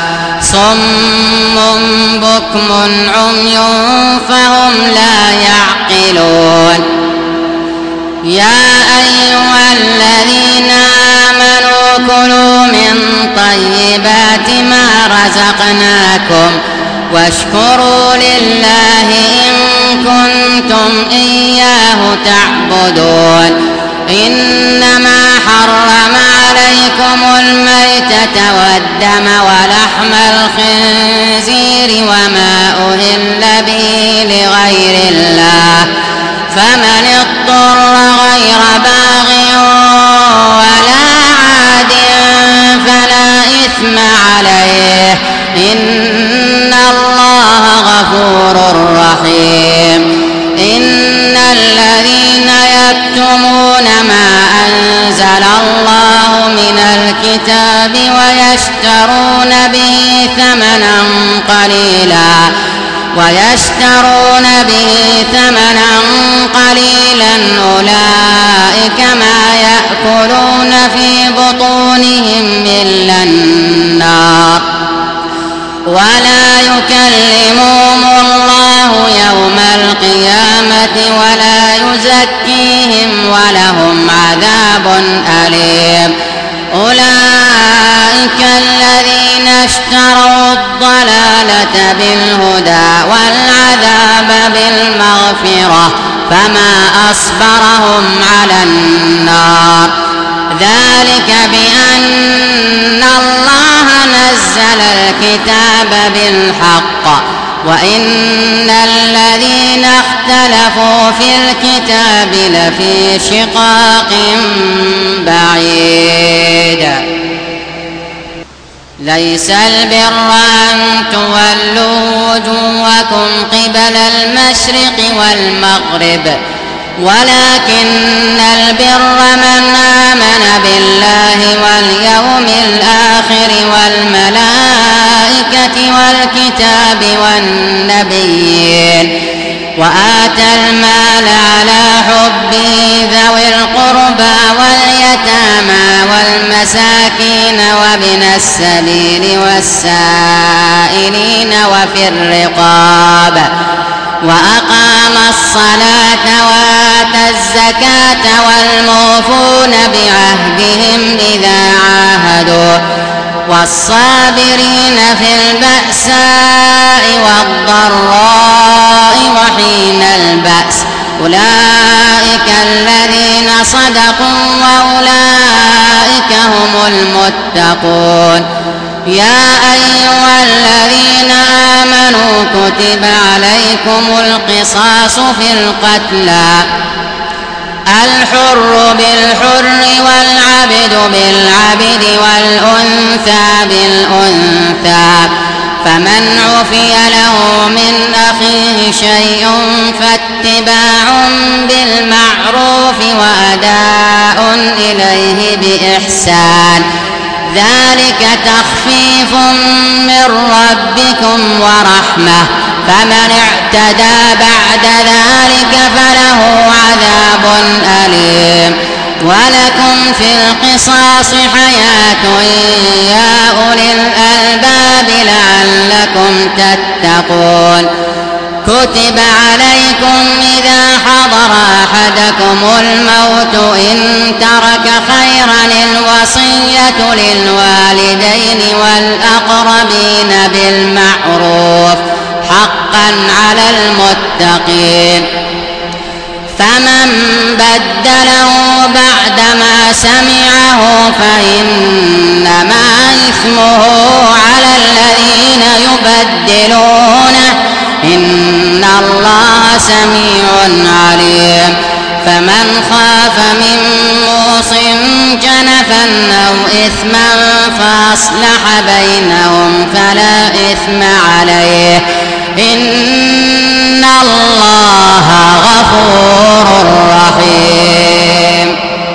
[SPEAKER 1] صم بكم عمي فهم لا يعقلون. يا أيها الذين آمنوا كلوا من طيبات ما رزقناكم واشكروا لله إن كنتم إياه تعبدون. إنما حرم عليكم الميتة والدم ولحم الخنزير وما أهل به لغير الله فمن اضطر غير باغ ولا عاد فلا إثم عليه إن الله غفور رحيم. إن قليلا ويشترون به ثمنا قليلا أولئك ما يأكلون في بطونهم إلا النار ولا يكلمهم الله يوم القيامة ولا يزكيهم ولهم عذاب أليم أولئك الذين اشتروا الضلالة بالهدى والعذاب بالمغفرة فما أصبرهم على النار ذلك بأن الله نزل الكتاب بالحق وإن الذين اختلفوا في الكتاب لفي شقاق بعيد ليس البر أن تولوا وجوهكم قبل المشرق والمغرب ولكن البر من آمن بالله واليوم الآخر والملائكة والكتاب والنبيين وآتى المال على حبه ذوي القربى واليتامى والمساكين وابن السبيل والسائلين وفي الرقاب وأقام الصلاة وآتى الزكاة والموفون بعهدهم إذا عاهدوا والصابرين في البأساء والضراء وحين البأس أولئك الذين صدقوا وأولئك هم المتقون يا أيها الذين آمنوا كتب عليكم القصاص في القتلى الحر بالحر والعبد بالعبد والأنثى بالأنثى فمن عفي له من أخيه شيء فاتباع بالمعروف وأداء إليه بإحسان ذلك تخفيف من ربكم ورحمة فمن اعتدى بعد ذلك فله عذاب أليم ولكم في القصاص حياة يا أولي الألباب لعلكم تتقون كتب عليكم إذا حضر أحدكم الموت إن ترك خيرا الوصية للوالدين والأقربين بالمعروف حقا على المتقين فمن بدله بعدما سمعه فإنما إثمه على الذين يبدلونه إن الله سميع عليم فمن خاف من موص جنفا أو إثما فأصلح بينهم فلا إثم عليه إن الله غفور رحيم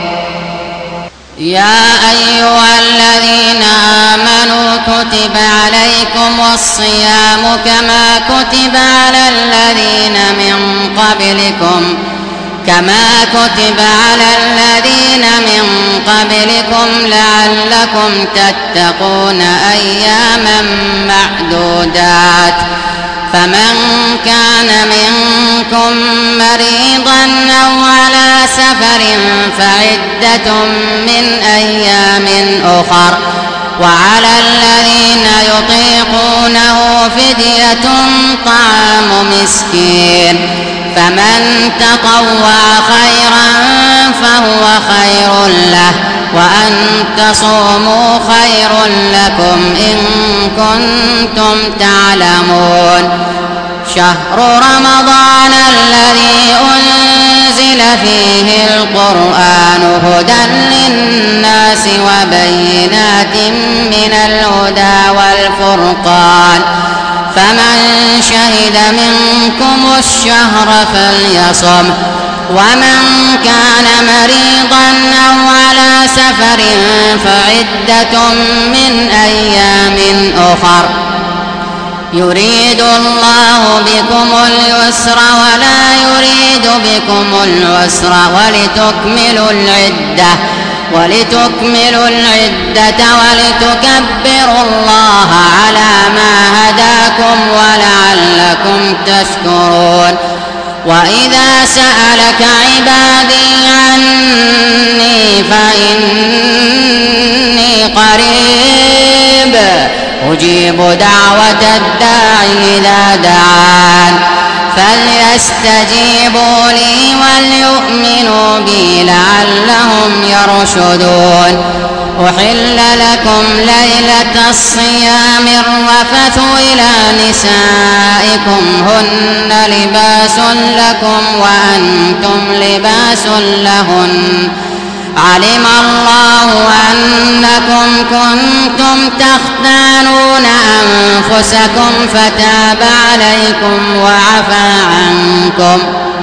[SPEAKER 1] يا أيها الذين آمنوا كتب عليكم الصيام كما كتب على الذين من قبلكم كما كتب على الذين من قبلكم لعلكم تتقون أياما معدودات فمن كان منكم مريضا أو على سفر فعدة من أيام أخر وعلى الذين يطيقونه فدية طعام مسكين فمن تطوع خيرا فهو خير له وأن تصوموا خير لكم إن كنتم تعلمون شهر رمضان الذي أنزل فيه القرآن هدى للناس وبينات من الهدى والفرقان فمن شهد منكم الشهر فليصم ومن كان مريضا أو على سفر فعدة من أيام أخر يريد الله بكم اليسر ولا يريد بكم العسر ولتكملوا العدة ولتكملوا العدة ولتكبروا الله على ما هداكم ولعلكم تشكرون وإذا سألك عبادي عني فإني قريب أجيب دعوة الداع إذا دعان فليستجيبوا لي وليؤمنوا بي لعلهم يرشدون أحل لكم ليلة الصيام الرفث إلى نسائكم هن لباس لكم وأنتم لباس لهن علم الله أنكم كنتم تختانون أنفسكم فتاب عليكم وعفى عنكم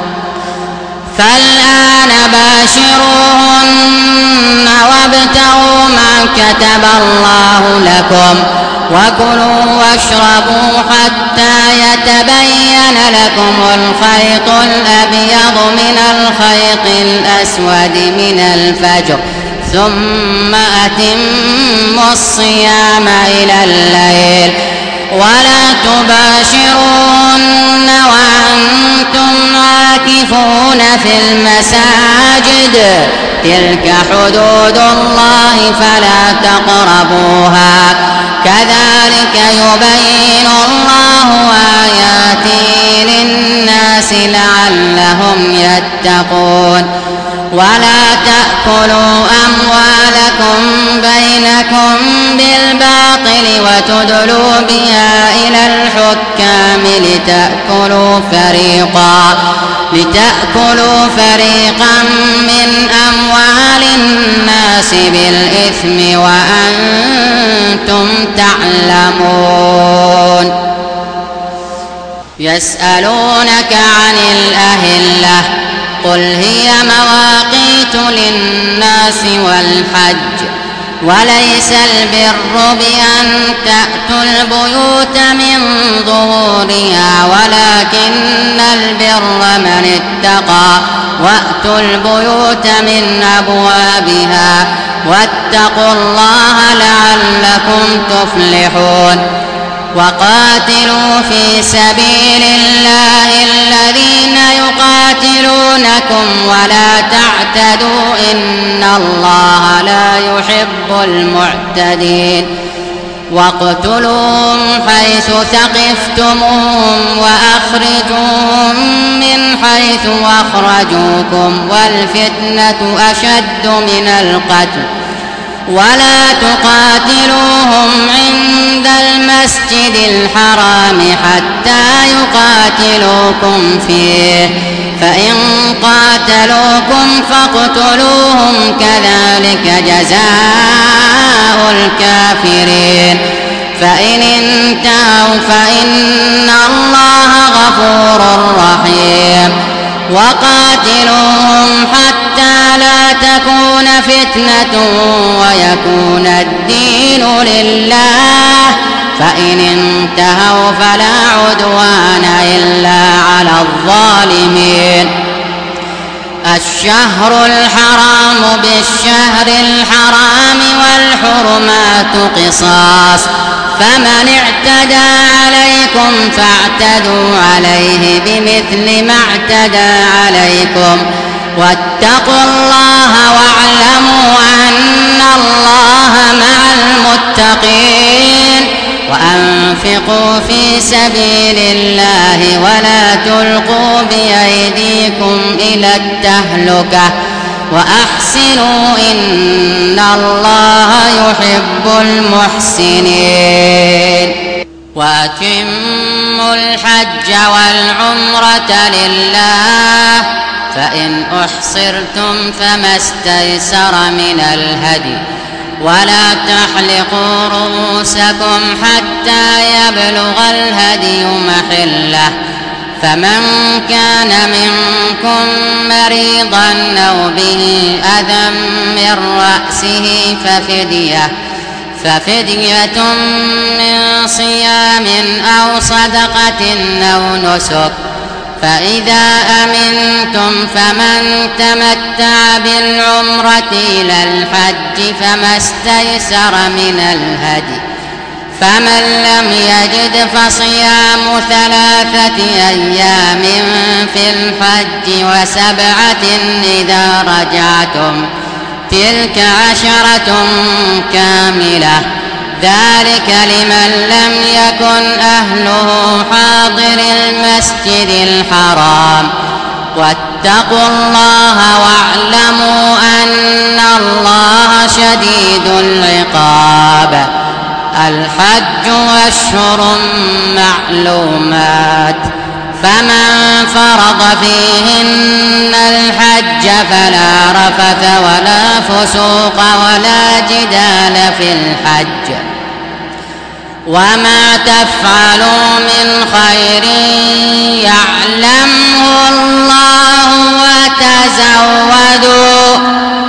[SPEAKER 1] فالآن باشروهن وابتغوا ما كتب الله لكم وكلوا واشربوا حتى يتبين لكم الخيط الأبيض من الخيط الأسود من الفجر ثم أتموا الصيام إلى الليل ولا تباشرون وأنتم عاكفون في المساجد تلك حدود الله فلا تقربوها كذلك يبين الله آياته للناس لعلهم يتقون ولا تأكلوا أموالكم بينكم بالباطل وتدلوا بها إلى الحكام لتأكلوا فريقا لتأكلوا فريقا من أموال الناس بالإثم وأنتم تعلمون يسألونك عن الأهلة قل هي مواقيت للناس والحج وليس البر بأن تأتوا البيوت من ظهورها ولكن البر من اتقى وأتوا البيوت من أبوابها واتقوا الله لعلكم تفلحون وقاتلوا في سبيل الله الذين يقاتلونكم ولا تعتدوا إن الله لا يحب المعتدين واقتلوهم حيث ثقفتموهم وأخرجوهم من حيث أخرجوكم والفتنة أشد من القتل ولا تقاتلوهم عند المسجد الحرام حتى يقاتلوكم فيه فإن قاتلوكم فاقتلوهم كذلك جزاء الكافرين فإن انتهوا فإن الله غفور رحيم وقاتلوهم حتى لا تكون فتنة ويكون الدين لله فإن انتهوا فلا عدوان إلا على الظالمين الشهر الحرام بالشهر الحرام والحرمات قصاص فمن اعتدى عليكم فاعتدوا عليه بمثل ما اعتدى عليكم واتقوا الله واعلموا أن الله مع المتقين وأنفقوا في سبيل الله ولا تلقوا بأيديكم إلى التهلكة وأحسنوا إن الله يحب المحسنين وأتموا الحج والعمرة لله فإن أحصرتم فما استيسر من الهدي ولا تحلقوا رؤوسكم حتى يبلغ الهدي محله فمن كان منكم مريضا أو به أذى من رأسه ففدية ففدية من صيام أو صدقة أو نسك. فإذا أمنتم فمن تمتع بالعمرة إلى الحج فما استيسر من الهدي، فمن لم يجد فصيام ثلاثة أيام في الحج وسبعة إذا رجعتم، تلك عشرة كاملة، ذلك لمن لم يكن أهله حاضر المسجد الحرام. واتقوا الله واعلموا أن الله شديد العقاب. الحج أشهر معلومات، فمن فرض فيهن الحج فلا رفث ولا فسوق ولا جدال في الحج. وما تفعلوا من خير يعلمه الله وتزودوا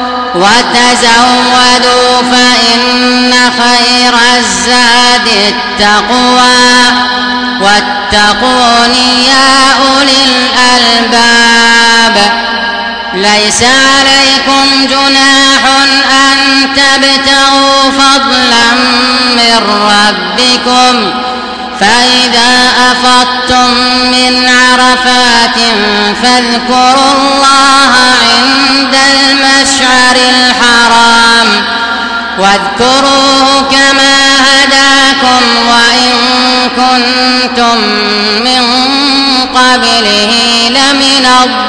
[SPEAKER 1] وتزودوا فإن خير الزاد التقوى واتقون يا أولي الألباب. ليس عليكم جناح أن تبتغوا فضلا من ربكم، فإذا أفضتم من عرفات فاذكروا الله عند المشعر الحرام، واذكروه كما هداكم وإن كنتم من قبله لمن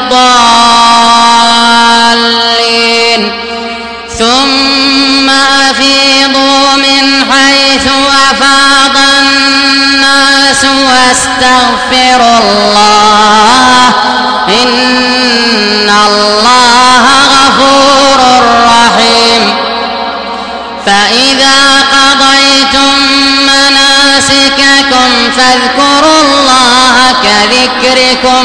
[SPEAKER 1] الضالين. ثم أفيضوا من حيث أفاض الناس واستغفروا الله إن الله غفور رحيم. فإذا قضيتم مناسككم فاذكروا الله كذكركم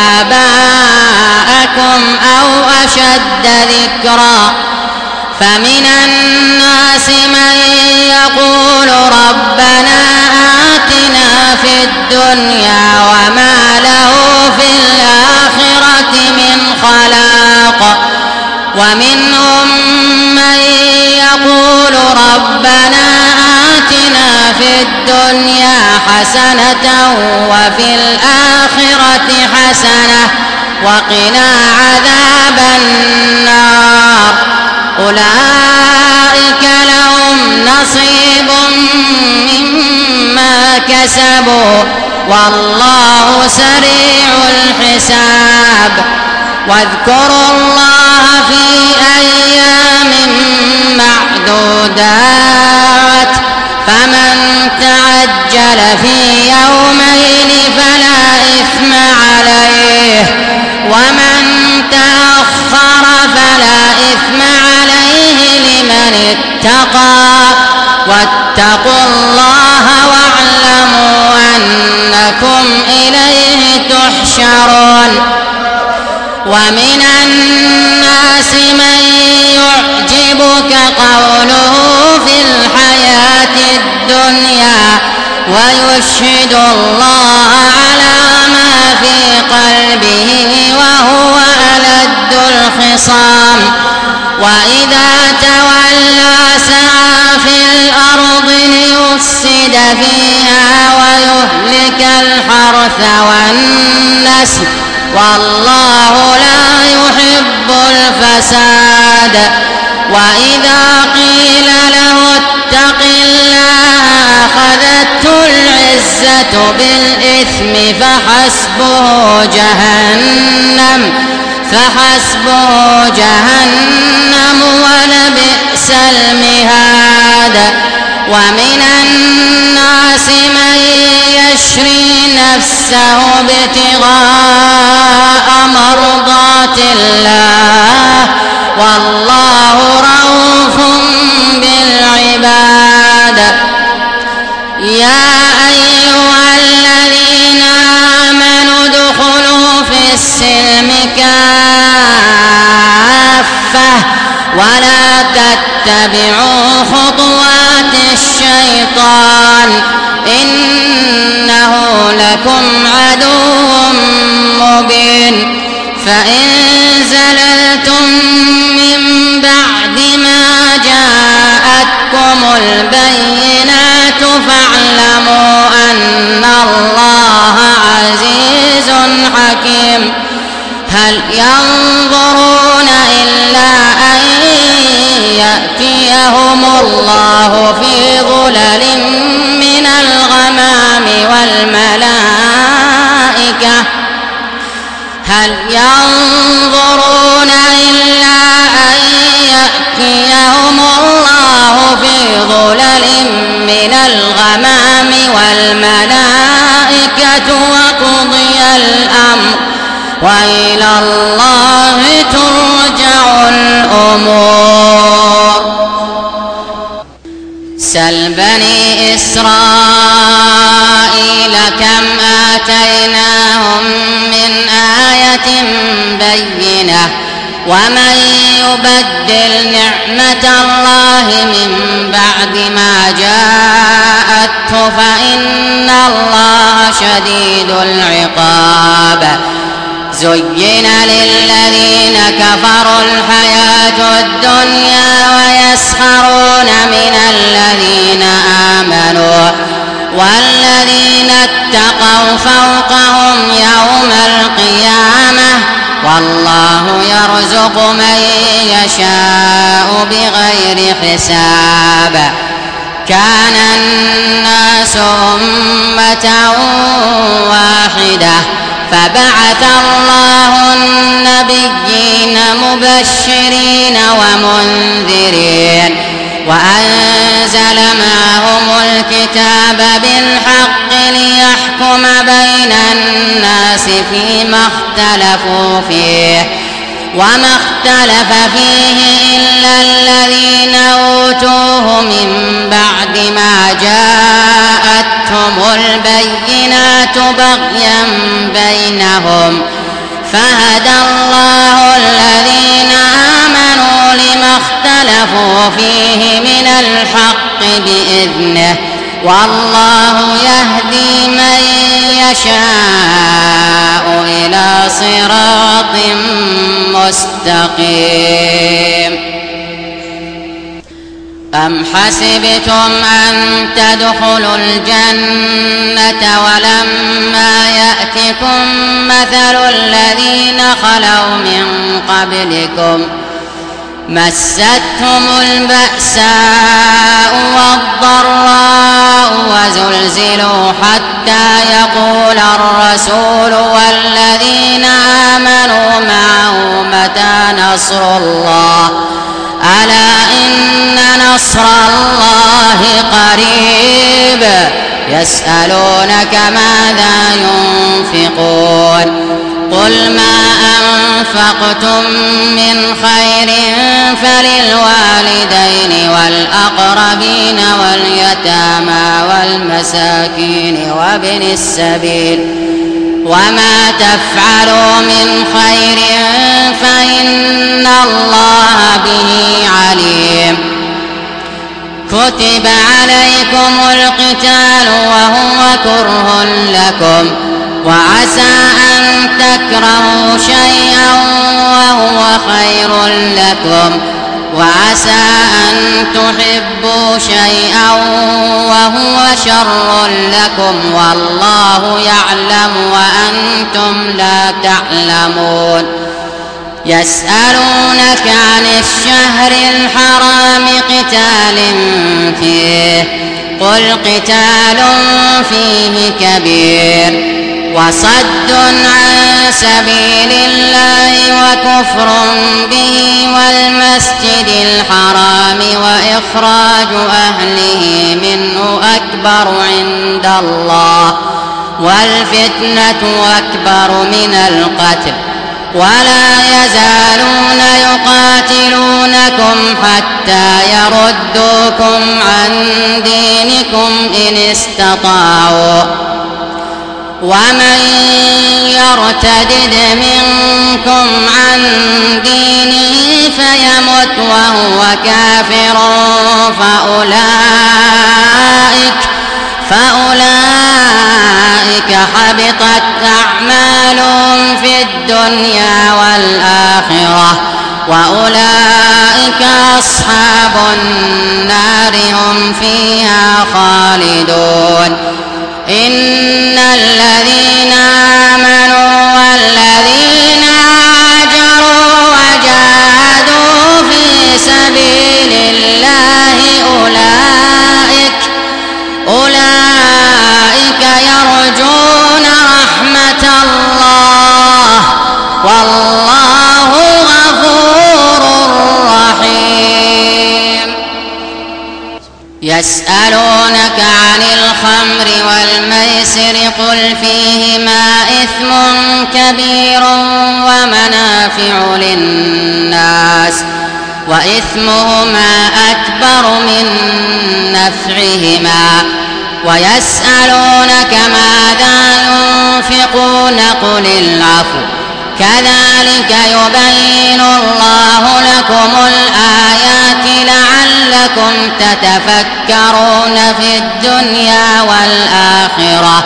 [SPEAKER 1] آباءكم أو أشد ذكرا. فمن الناس من يقول ربنا آتنا في الدنيا وما له في الآخرة من خلاق، ومنهم من يقول ربنا آتنا في الدنيا حسنة وفي الآخرة حسنة وقنا عذاب النار. أولئك لهم نصيب مما كسبوا والله سريع الحساب. واذكروا الله في أيام معدودات، فمن تعجل في يومين فلا إثم عليه، ومن تأخر فلا إثم عليه لمن اتقى. واتقوا الله واعلموا أنكم إليه تحشرون. ومن الناس من يعجبك قوله في الحياة الدنيا ويشهد الله على ما في قلبه وهو ألد الخصام. وإذا تولى سعى في الأرض ليفسد فيها ويهلك الحرث والنسل والله لا يحب الفساد. وإذا قيل له اتق الله أخذته العزة بالإثم فحسبه جهنم فحسبه جهنم ولبئس المهاد. ومن الناس من يشري نفسه ابتغاء مرضات الله والله رؤوف بالعباد. يا أيها الذين آمنوا ادخلوا في السلم كافة ولا تتبعوا خطوات الشيطان إنه لكم عدو مبين فإن زللتم من بعد ما جاءتكم البينات فاعلموا أن الله عزيز حكيم هل ينظرون إلا أن يأتيهم الله في ظلل من الغمام والملائكة هل ينظرون إلا أن يأتيهم الله في ظلل من الغمام والملائكة وقضي الأمر وإلى الله ترجع الأمور. سل بني إسرائيل كم آتيناهم من آية بينة ومن يبدل نعمة الله من بعد ما جاءته فإن الله شديد العقاب. زين للذين كفروا الحياة الدنيا ويسخرون من الذين آمنوا والذين اتقوا فوقهم يوم القيامة والله يرزق من يشاء بغير حساب. كان الناس أمة واحدة فبعث الله النبيين مبشرين ومنذرين وأنزل معهم الكتاب بالحق ليحكم بين الناس فيما اختلفوا فيه وما اختلف فيه إلا الذين أوتوه من بعد ما جاءتهم البينات بغيا بينهم فهدى الله الذين آمنوا لما اختلفوا فيه من الحق بإذنه والله يهدي من يشاء إلى صراط مستقيم. أم حسبتم أن تدخلوا الجنة ولما يأتكم مثل الذين خلوا من قبلكم مستهم البأساء والضراء وزلزلوا حتى يقول الرسول والذين آمنوا معه متى نصر الله ألا إن نصر الله قريب. يسألونك ماذا ينفقون قل ما أنفقتم من خير فللوالدين والأقربين واليتامى والمساكين وابن السبيل وما تفعلوا من خير فإن الله به عليم. كتب عليكم القتال وهو كره لكم وعسى أن تكرهوا شيئا وهو خير لكم وعسى أن تحبوا شيئا وهو شر لكم والله يعلم وأنتم لا تعلمون. يسألونك عن الشهر الحرام قتال فيه قل قتال فيه كبير وصد عن سبيل الله وكفر به والمسجد الحرام وإخراج أهله منه أكبر عند الله والفتنة أكبر من القتل ولا يزالون يقاتلونكم حتى يردوكم عن دينكم إن استطاعوا ومن يرتدد منكم عن دينه فيمت وهو كافر فأولئك حبطت أعمالهم في الدنيا والآخرة وأولئك أصحاب النار هم فيها خالدون. إن الذين آمنوا والذين هاجروا وجاهدوا في سبيل الله أولئك أولئك يرجون رحمة الله والله غفور رحيم. يسألونك عن الخمر والميسر قل فيهما إثم كبير ومنافع للناس وإثمهما أكبر من نفعهما ويسألونك ماذا ينفقون قل العفو كذلك يبين الله لكم الآيات لعلكم تتفكرون في الدنيا والآخرة.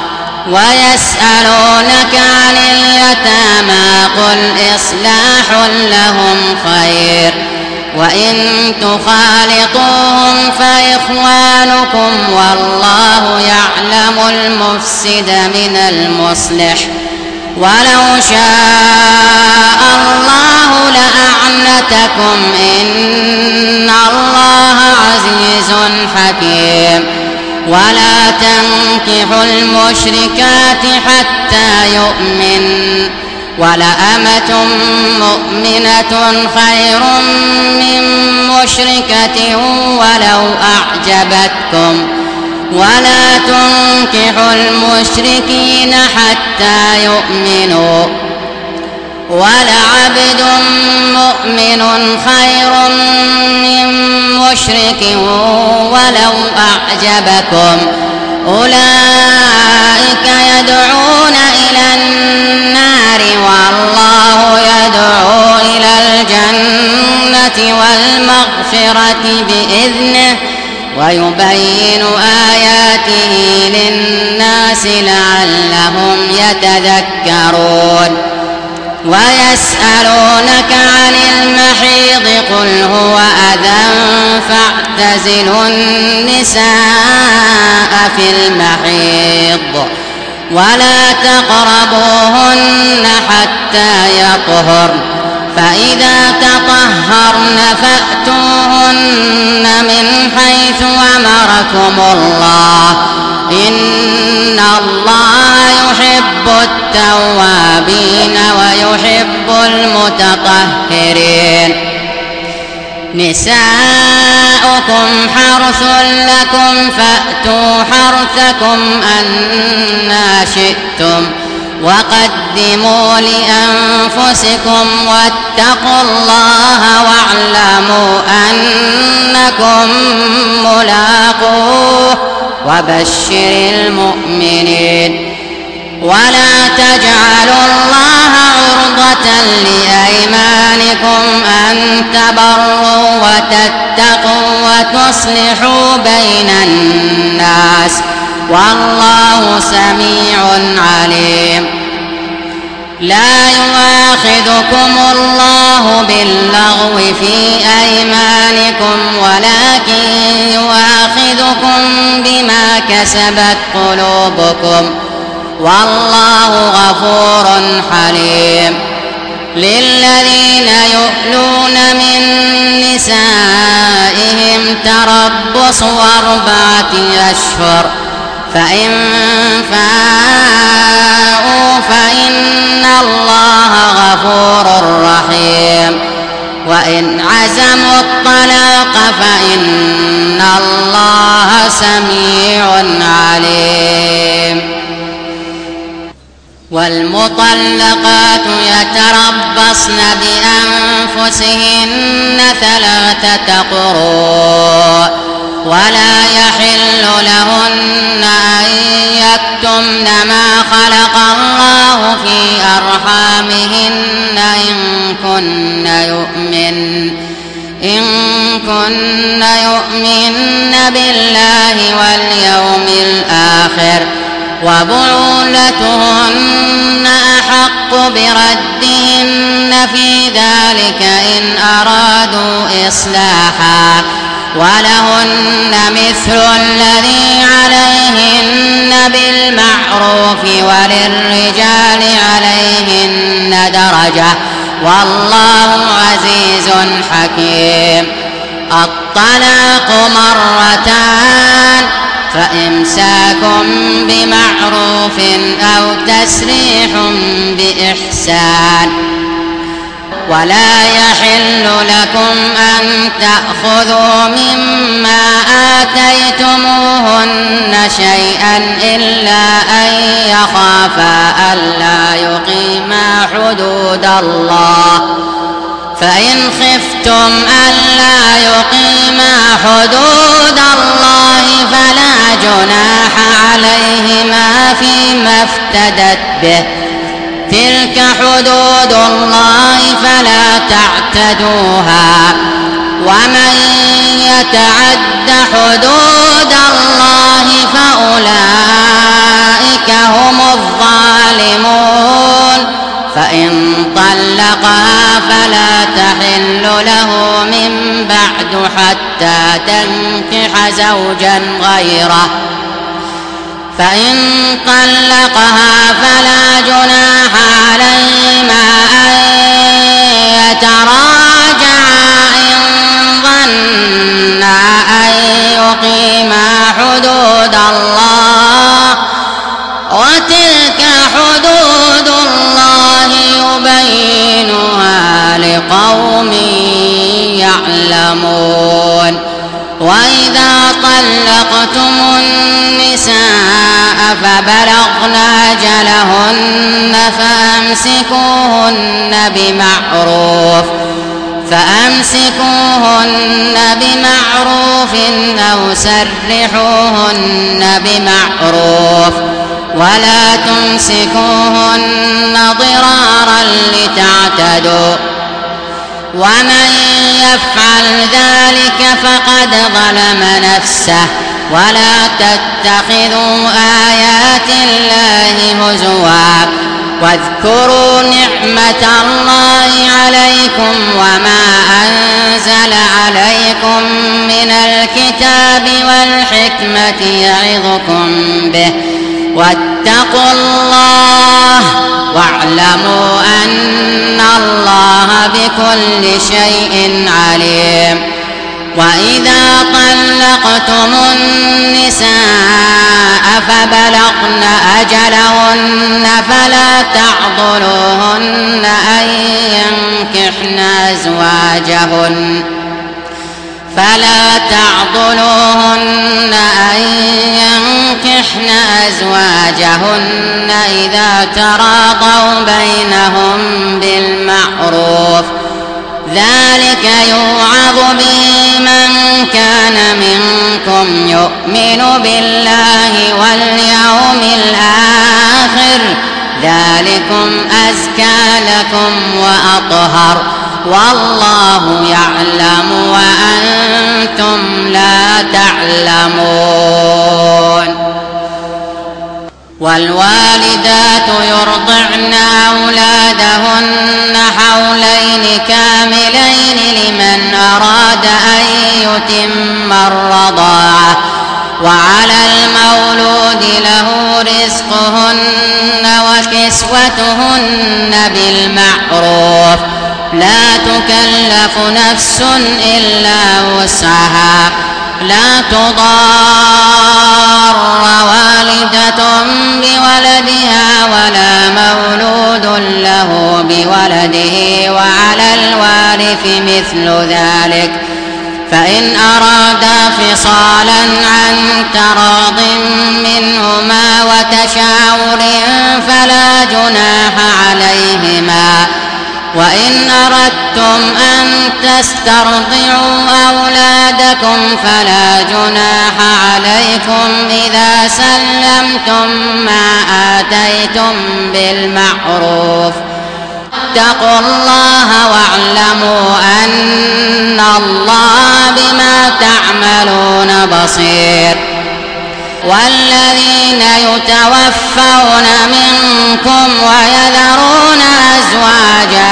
[SPEAKER 1] ويسألونك عن اليتامى قل إصلاح لهم خير وإن تخالطوهم فإخوانكم والله يعلم المفسد من المصلح ولو شاء الله لأعنتكم إن الله عزيز حكيم. ولا تنكحوا المشركات حتى يؤمن ولأمة مؤمنة خير من مشركة ولو أعجبتكم ولا تنكحوا المشركين حتى يؤمنوا ولعبد مؤمن خير من مشرك ولو أعجبكم أولئك يدعون إلى النار والله يدعو إلى الجنة والمغفرة بإذنه ويبين آياته للناس لعلهم يتذكرون. ويسألونك عن المحيض قل هو أذى فاعتزلوا النساء في المحيض ولا تقربوهن حتى يطهرن فإذا تطهرن فأتوهن من حيث أمركم الله إن الله يحب التوابين ويحب المتطهرين. نساؤكم حرث لكم فأتوا حرثكم أنى شئتم وقدموا لأنفسكم واتقوا الله واعلموا أنكم ملاقوه وبشر المؤمنين. ولا تجعلوا الله عرضة لأيمانكم أن تبروا وتتقوا وتصلحوا بين الناس والله سميع عليم. لا يؤاخذكم الله باللغو في أيمانكم ولكن يؤاخذكم بما كسبت قلوبكم والله غفور حليم. للذين يؤلون من نسائهم تربص أربعة أشهر فإن فاءوا فإن الله غفور رحيم وإن عزموا الطلاق فإن الله سميع عليم. والمطلقات يتربصن بأنفسهن ثلاثة قروء ولا يحل لهن أن يكتمن ما خلق الله في أرحامهن إن كن يؤمن إن كن يؤمن بالله واليوم الآخر وبعولتهن أحق بردهن في ذلك إن أرادوا إصلاحا ولهن مثل الذي عليهن بالمعروف وللرجال عليهن درجة والله عزيز حكيم. الطلاق مرتان فإمساك بمعروف أو تسريح بإحسان. ولا يحل لكم أن تأخذوا مما آتيتموهن شيئا إلا أن يخافا ألا يقيما حدود الله فإن خفتم ألا يقيما حدود الله فلا جناح عليهما فيما افتدت به تلك حدود الله فلا تعتدوها ومن يتعد حدود الله فأولئك هم الظالمون. فإن طلقها فلا تحل له من بعد حتى تنكح زوجا غيره فإن طلقها فلا جناح عليهما أن يتراجعا إن ظنا أن يقيما حدود الله وتلك حدود الله يبينها لقوم يعلمون. وإذا طلقتم النساء فبلغن أجلهن فأمسكوهن بمعروف فأمسكوهن بمعروف أو سرحوهن بمعروف ولا تمسكوهن ضرارا لتعتدوا ومن يفعل ذلك فقد ظلم نفسه. ولا تتخذوا آيات الله هزوا واذكروا نعمة الله عليكم وما أنزل عليكم من الكتاب والحكمة يعظكم به واتقوا الله واعلموا أن الله بكل شيء عليم. وإذا طلقتم النساء فبلغن أجلهن فلا تعضلوهن أن ينكحن أزواجهن فلا تعضلوهن أن ينكحن أزواجهن إذا تراضوا بينهم بالمعروف ذلك يوعظ به من كان منكم يؤمن بالله واليوم الآخر ذلكم أزكى لكم وأطهر والله يعلم وأنتم لا تعلمون. والوالدات يرضعن أولادهن حولين كاملين لمن أراد أن يتم الرضاعة وعلى المولود له رزقهن وكسوتهن بالمعروف لا تكلف نفس إلا وسعها لا تضار والدة بولدها ولا مولود له بولده وعلى الوارث مثل ذلك فإن أرادا فصالا عن تراض منهما وتشاور فلا جناح عليهما. وإن أردتم أن تسترضعوا أولادكم فلا جناح عليكم إذا سلمتم ما آتيتم بالمعروف اتقوا الله واعلموا أن الله بما تعملون بصير. والذين يتوفون منكم ويذرون أزواجا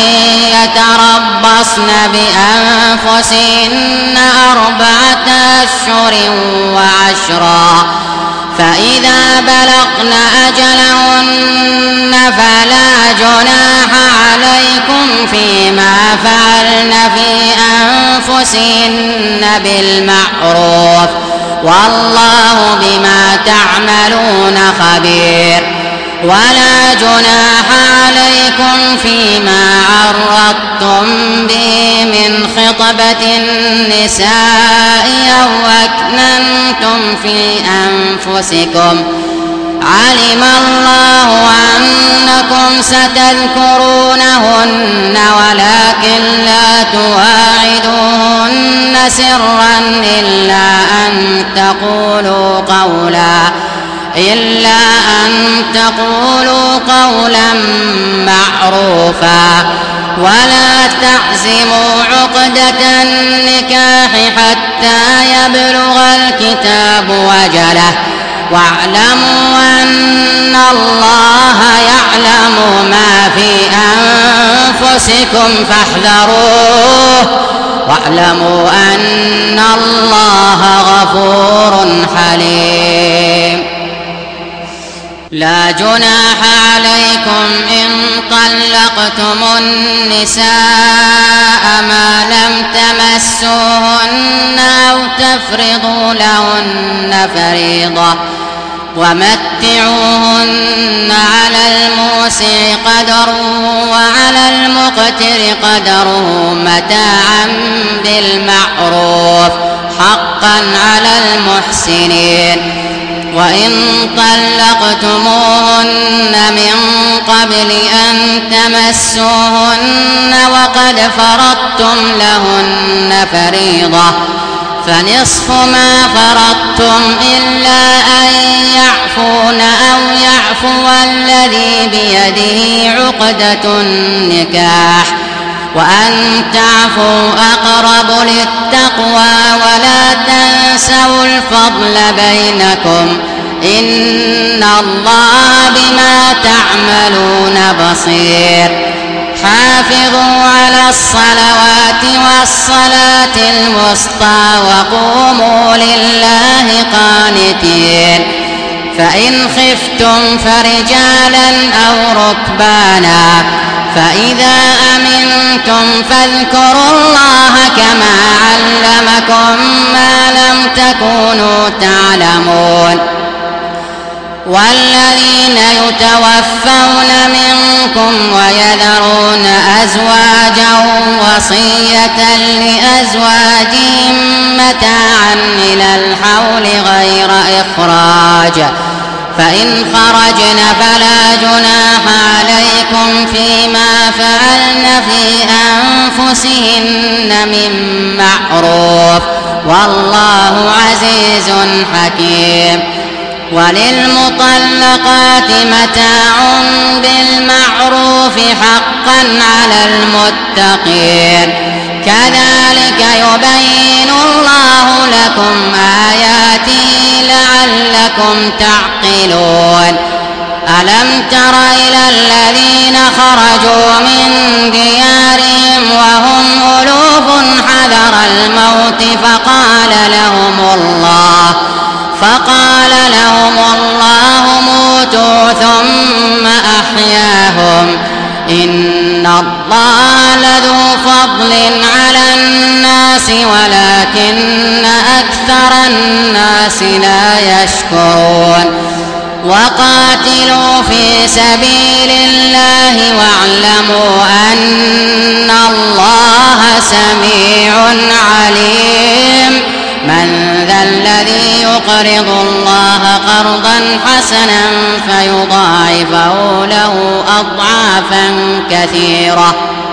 [SPEAKER 1] يتربصن بأنفسهن أربعة أشهر وعشرا فإذا بلغن أجلهن فلا جناح عليكم فيما فعلن في أنفسهن بالمعروف والله بما تعملون خبير. ولا جناح عليكم فيما عرضتم به من خطبة النساء أو أكننتم في أنفسكم علم الله أنكم ستذكرونهن ولكن لا تواعدوهن سرا إلا أن تقولوا قولا إلا أن تقولوا قولا معروفا ولا تعزموا عقدة النكاح حتى يبلغ الكتاب وجله واعلموا أن الله يعلم ما في أنفسكم فاحذروه واعلموا أن الله غفور حليم. لا جناح عليكم إن طلقتم النساء ما لم تمسوهن أو تفرضوا لهن فريضة ومتعوهن على الموسع قدره وعلى المقتر قدره متاعا بالمعروف حقا على المحسنين. وإن طلقتموهن من قبل أن تمسوهن وقد فرضتم لهن فريضة فنصف ما فرضتم إلا أن يعفون أو يعفو الذي بيده عقدة النكاح وأن تعفوا أقرب للتقوى ولا تنسوا الفضل بينكم إن الله بما تعملون بصير. حافظوا على الصلوات والصلاة الوسطى وقوموا لله قانتين. فإن خفتم فرجالا أو ركبانا فإذا أمنتم فاذكروا الله كما علمكم ما لم تكونوا تعلمون. والذين يتوفون منكم ويذرون أزواجا وصية لأزواجهم متاعا إلى الحول غير إخراج فإن خرجن فلا جناح عليكم فيما فعلن في أنفسهن من معروف والله عزيز حكيم. وللمطلقات متاع بالمعروف حقا على المتقين كذلك يبين الله لكم آياته لعلكم تعقلون. ألم تر إلى الذين خرجوا من ديارهم وهم ألوف حذر الموت فقال لهم الله فقال لهم الله موتوا ثم أحياهم إن الله لذو فضل على الناس ولكن أكثر الناس لا يشكرون. وقاتلوا في سبيل الله واعلموا أن الله سميع عليم. من ذا الذي يقرض الله قرضا حسنا فيضاعفه له أضعافا كثيرة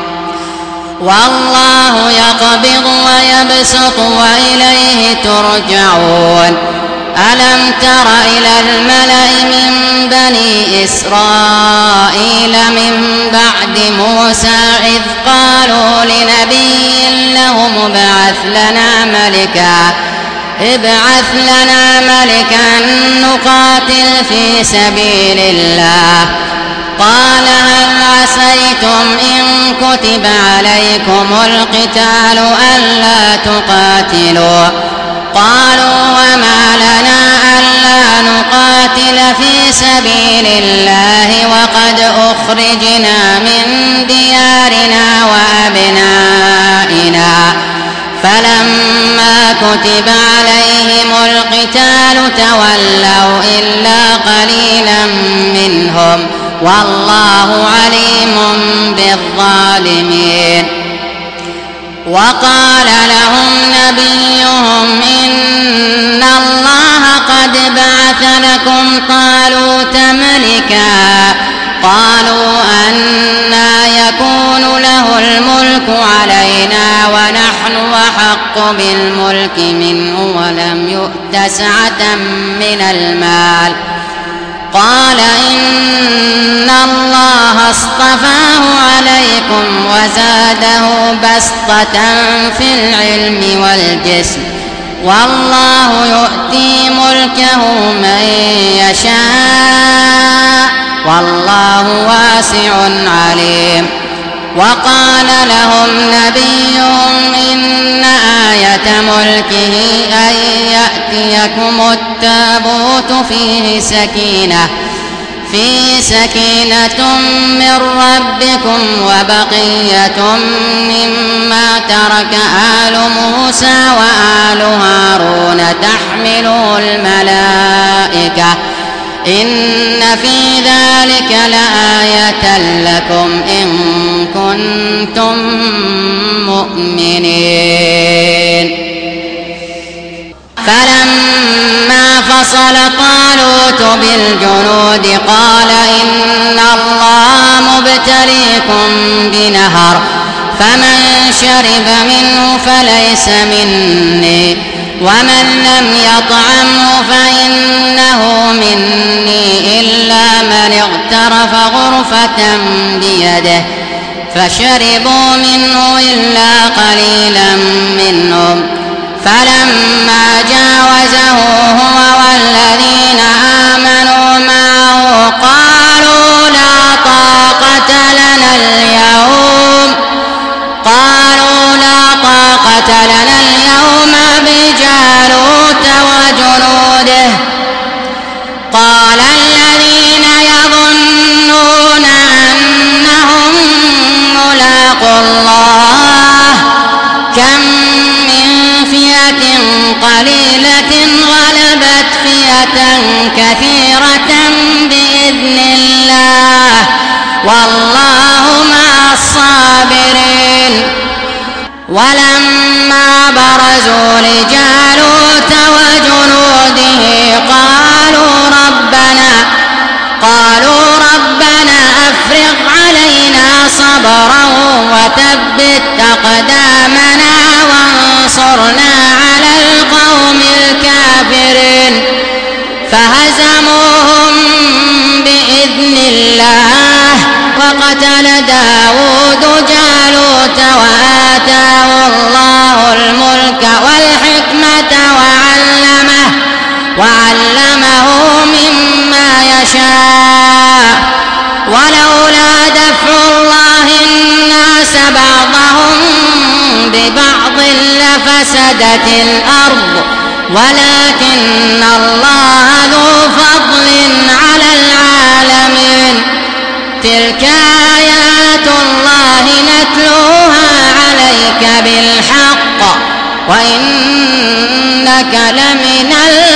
[SPEAKER 1] والله يقبض ويبسط وإليه ترجعون. ألم تر إلى الملأ من بني إسرائيل من بعد موسى إذ قالوا لنبي له ابعث لنا ملكا ابعث لنا ملكا نقاتل في سبيل الله. قال هل عسيتم إن كتب عليكم القتال ألا تقاتلوا؟ قالوا وما لنا ألا نقاتل في سبيل الله وقد أخرجنا من ديارنا وأبنائنا. فلما كتب عليهم القتال تولوا إلا قليلا منهم والله عليم بالظالمين. وقال لهم نبيهم إن الله قد بعث لكم طالوت ملكا. قالوا أنى يكون له الملك علينا ونحن أحق بالملك منه ولم يؤت سعة من المال. قال إن الله اصطفاه عليكم وزاده بسطة في العلم والجسم والله يؤتي ملكه من يشاء والله واسع عليم. وقال لهم نبيهم إن آية ملكه أن يأتيكم التابوت فيه سكينة فيه سكينة من ربكم وبقية مما ترك آل موسى وآل هارون تحمله الملائكة إن في ذلك لآية لكم إن كنتم مؤمنين. فلما فصل طالوت بالجنود قال إن الله مبتليكم بنهر فمن شرب منه فليس مني ومن لم يطعمه فإنه مني إلا من اغترف غرفة بيده. فشربوا منه إلا قليلا منهم. فلما جاوزه هو والذين آمنوا معه قالوا لا طاقة لنا اليوم قالوا لا طاقة لنا اليوم بجالوت وجنوده. قال الذين يظنون أنهم ملاقو الله كم من فئة قليلة غلبت فئة كثيرة بإذن الله والله مع الصابرين. ولما برزوا لجالوت وجنوده قالوا ربنا قالوا ربنا أفرغ علينا صبرا وثبت أقدامنا وانصرنا على القوم الكافرين. فهزموهم بإذن الله وقتل داود جالوت وآتاه الله الملك والحكمة وعلمه وعلمه مما يشاء. ولولا دفع الله الناس بعضهم ببعض لفسدت الأرض ولكن الله ذو فضل على العالمين. تلك آيات الله نتلوها عليك بالحق وإنك لمن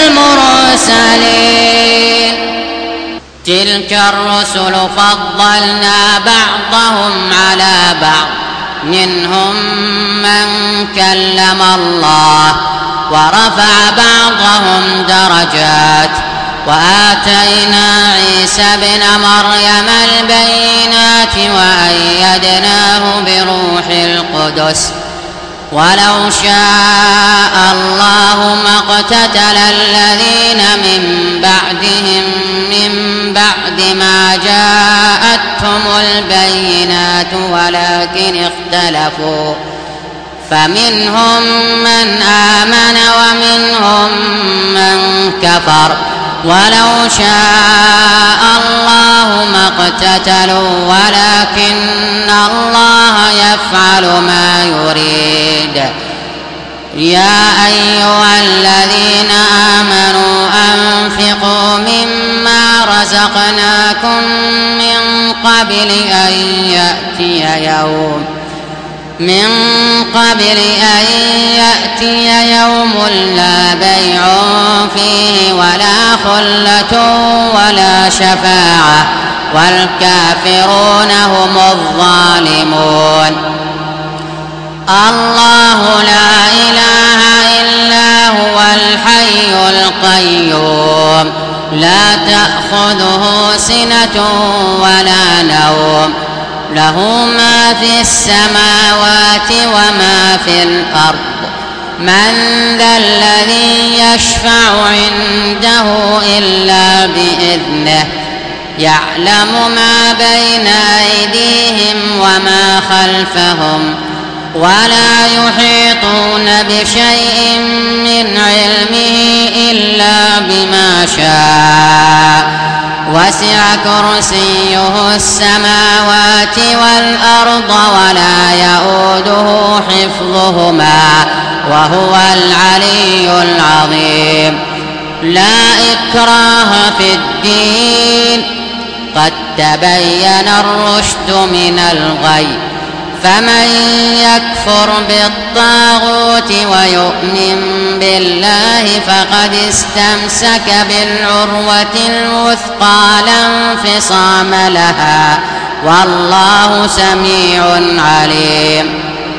[SPEAKER 1] المرسلين. تلك الرسل فضلنا بعضهم على بعض منهم من كلم الله ورفع بعضهم درجات وآتينا عيسى ابن مريم البينات وأيدناه بروح القدس. ولو شاء الله ما اقتتل الذين من بعدهم من بعد ما جاءتهم البينات ولكن اختلفوا فمنهم من آمن ومنهم من كفر ولو شاء الله ما اقتتلوا ولكن الله يفعل ما يريد. يا أيها الذين آمنوا أنفقوا مما رزقناكم من قبل أن يأتي يوم من قبل أن يأتي يوم لا بيع فيه ولا خلة ولا شفاعة والكافرون هم الظالمون. الله لا إله إلا هو الحي القيوم لا تأخذه سنة ولا نوم له ما في السماوات وما في الأرض. من ذا الذي يشفع عنده إلا بإذنه يعلم ما بين أيديهم وما خلفهم ولا يحيطون بشيء من علمه إلا بما شاء وسع كرسيه السماوات والأرض ولا يؤوده حفظهما وهو العلي العظيم. لا إكراه في الدين قد تبين الرشد من الغي فمن يكفر بالطاغوت ويؤمن بالله فقد استمسك بالعروة الوثقى لا انفصام لها والله سميع عليم.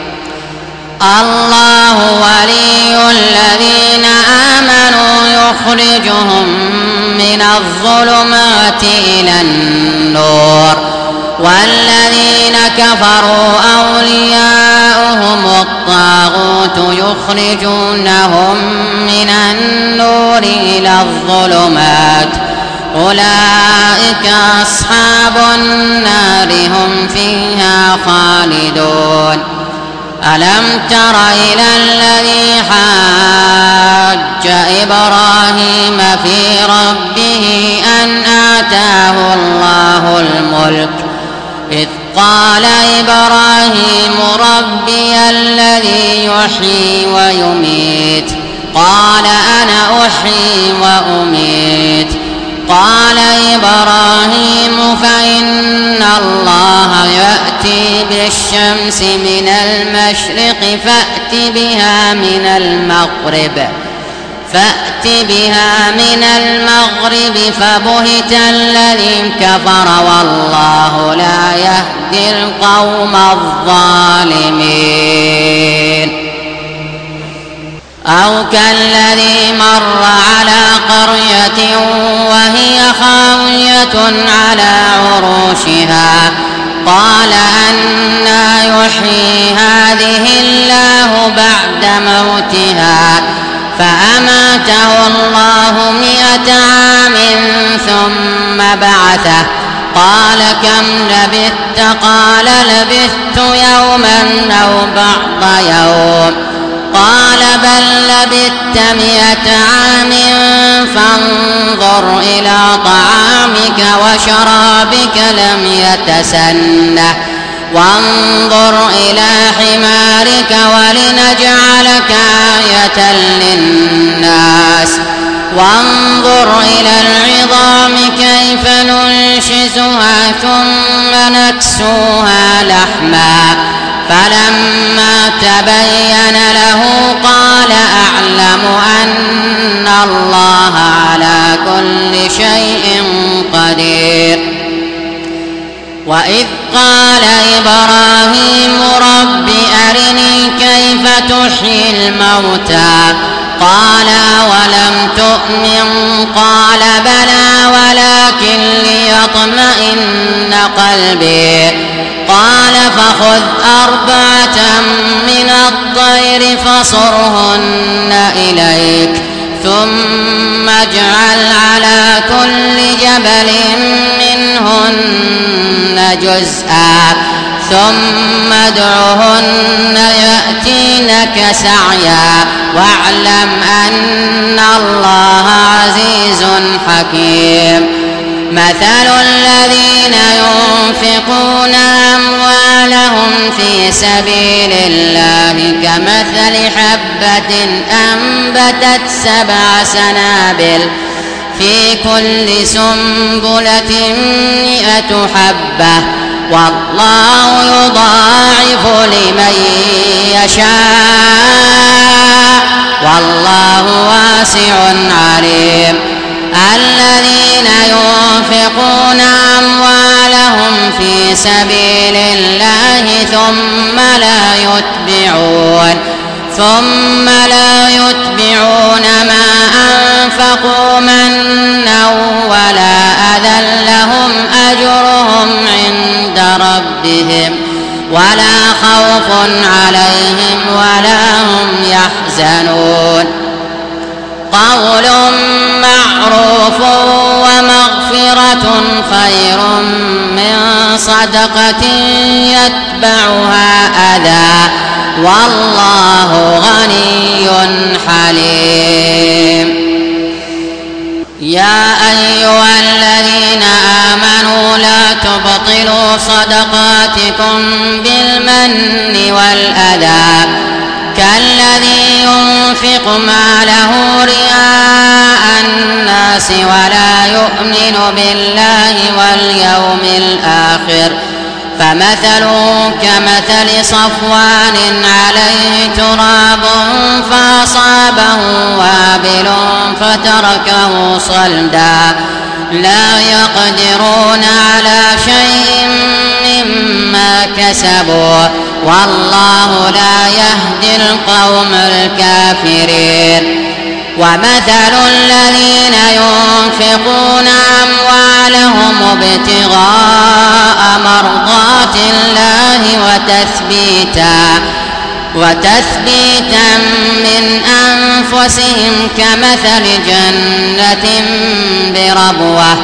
[SPEAKER 1] الله ولي الذين آمنوا يخرجهم من الظلمات إلى النور والذين كفروا أولياؤهم الطاغوت يخرجونهم من النور إلى الظلمات أولئك أصحاب النار هم فيها خالدون. ألم تر إلى الذي حاج إبراهيم في ربه أن آتاه الله الملك إذ قال إبراهيم ربي الذي يحيي ويميت قال أنا أحيي وأميت قال إبراهيم فإن الله يأتي بالشمس من المشرق فأت بها من المغرب فأت بها من المغرب فبهت الذي كفر والله لا يهدي القوم الظالمين. أو كالذي مر على قرية وهي خاوية على عروشها قال أنى يحيي هذه الله بعد موتها فأماته الله مئة عام ثم بعثه قال كم لبثت قال لبثت يوما أو بعض يوم قال بل لبثت مئة عام فانظر إلى طعامك وشرابك لم يتسنه وانظر إلى حمارك ولنجعلك آية للناس وانظر إلى العظام كيف ننشزها ثم نكسوها لحما فلما تبين له قال أعلم أن الله على كل شيء قدير. وإذ قال إبراهيم رب أرني كيف تحيي الموتى قال أولم تؤمن قال بلى ولكن ليطمئن قلبي قال فخذ أربعة من الطير فصرهن إليك ثم اجعل على كل جبل منهن جزءا ثم ادعهن يأتينك سعيا واعلم أن الله عزيز حكيم. مثل الذين ينفقون أموالهم في سبيل الله كمثل حبة أنبتت سبع سنابل في كل سنبلة مئة حبة والله يضاعف لمن يشاء والله واسع عليم. الذين ينفقون أموالهم في سبيل الله ثم لا يتبعون ثم لا يتبعون ما أنفقوا منا ولا أذى لهم أجرهم عند ربهم ولا خوف عليهم ولا هم يحزنون. قول معروف ومغفرة خير من صدقة يتبعها أذى والله غني حليم. يا أيها الذين آمنوا لا تبطلوا صدقاتكم بالمن والأذى كالذي ينفق ماله رئاء الناس ولا يؤمن بالله واليوم الآخر فمثله كمثل صفوان عليه تراب فأصابه وابل فتركه صلدا لا يقدرون على شيء مما كسبوا والله لا يهدي القوم الكافرين. ومثل الذين ينفقون أموالهم ابتغاء مرضات الله وتثبيتا وتثبيتا من أنفسهم كمثل جنة بربوة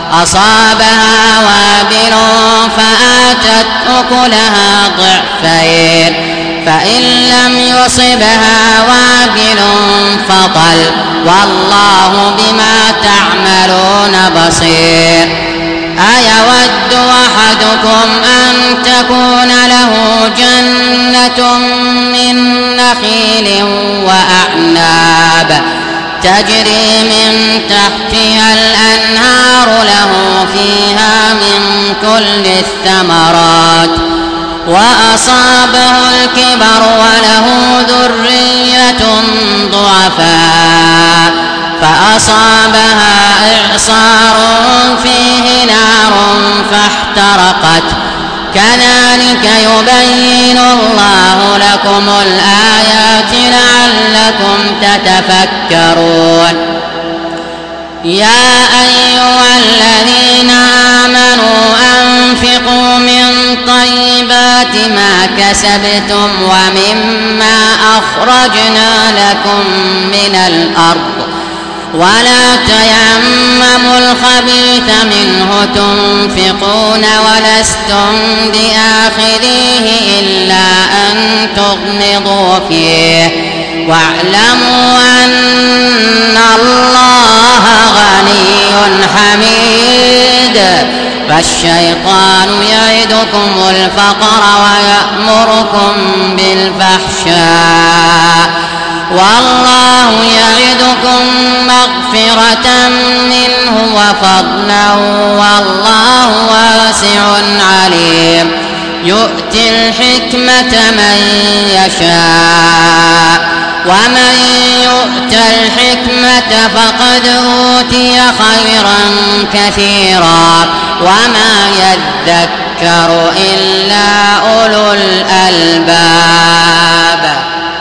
[SPEAKER 1] أصابها وابل فآتت أكلها ضعفين فإن لم يصبها وابل فطل والله بما تعملون بصير. أيود أحدكم أن تكون له جنة من نخيل وأعناب تجري من تحتها الأنهار له فيها من كل الثمرات وأصابه الكبر وله ذرية ضعفاء فأصابها إعصار فيه نار فاحترقت كذلك يبين الله لكم الآيات لعلكم تتفكرون. يا أيها الذين آمنوا أنفقوا من طيبات ما كسبتم ومما أخرجنا لكم من الأرض ولا تيمموا الخبيث منه تنفقون ولستم بآخذيه إلا أن تغمضوا فيه واعلموا أن الله غني حميد. فالشيطان يعدكم الفقر ويأمركم بالفحشاء والله يعدكم مغفرة منه وفضلا والله واسع عليم. يؤتي الحكمة من يشاء ومن يؤت الحكمة فقد أوتي خيرا كثيرا وما يذكر إلا أولو الألباب.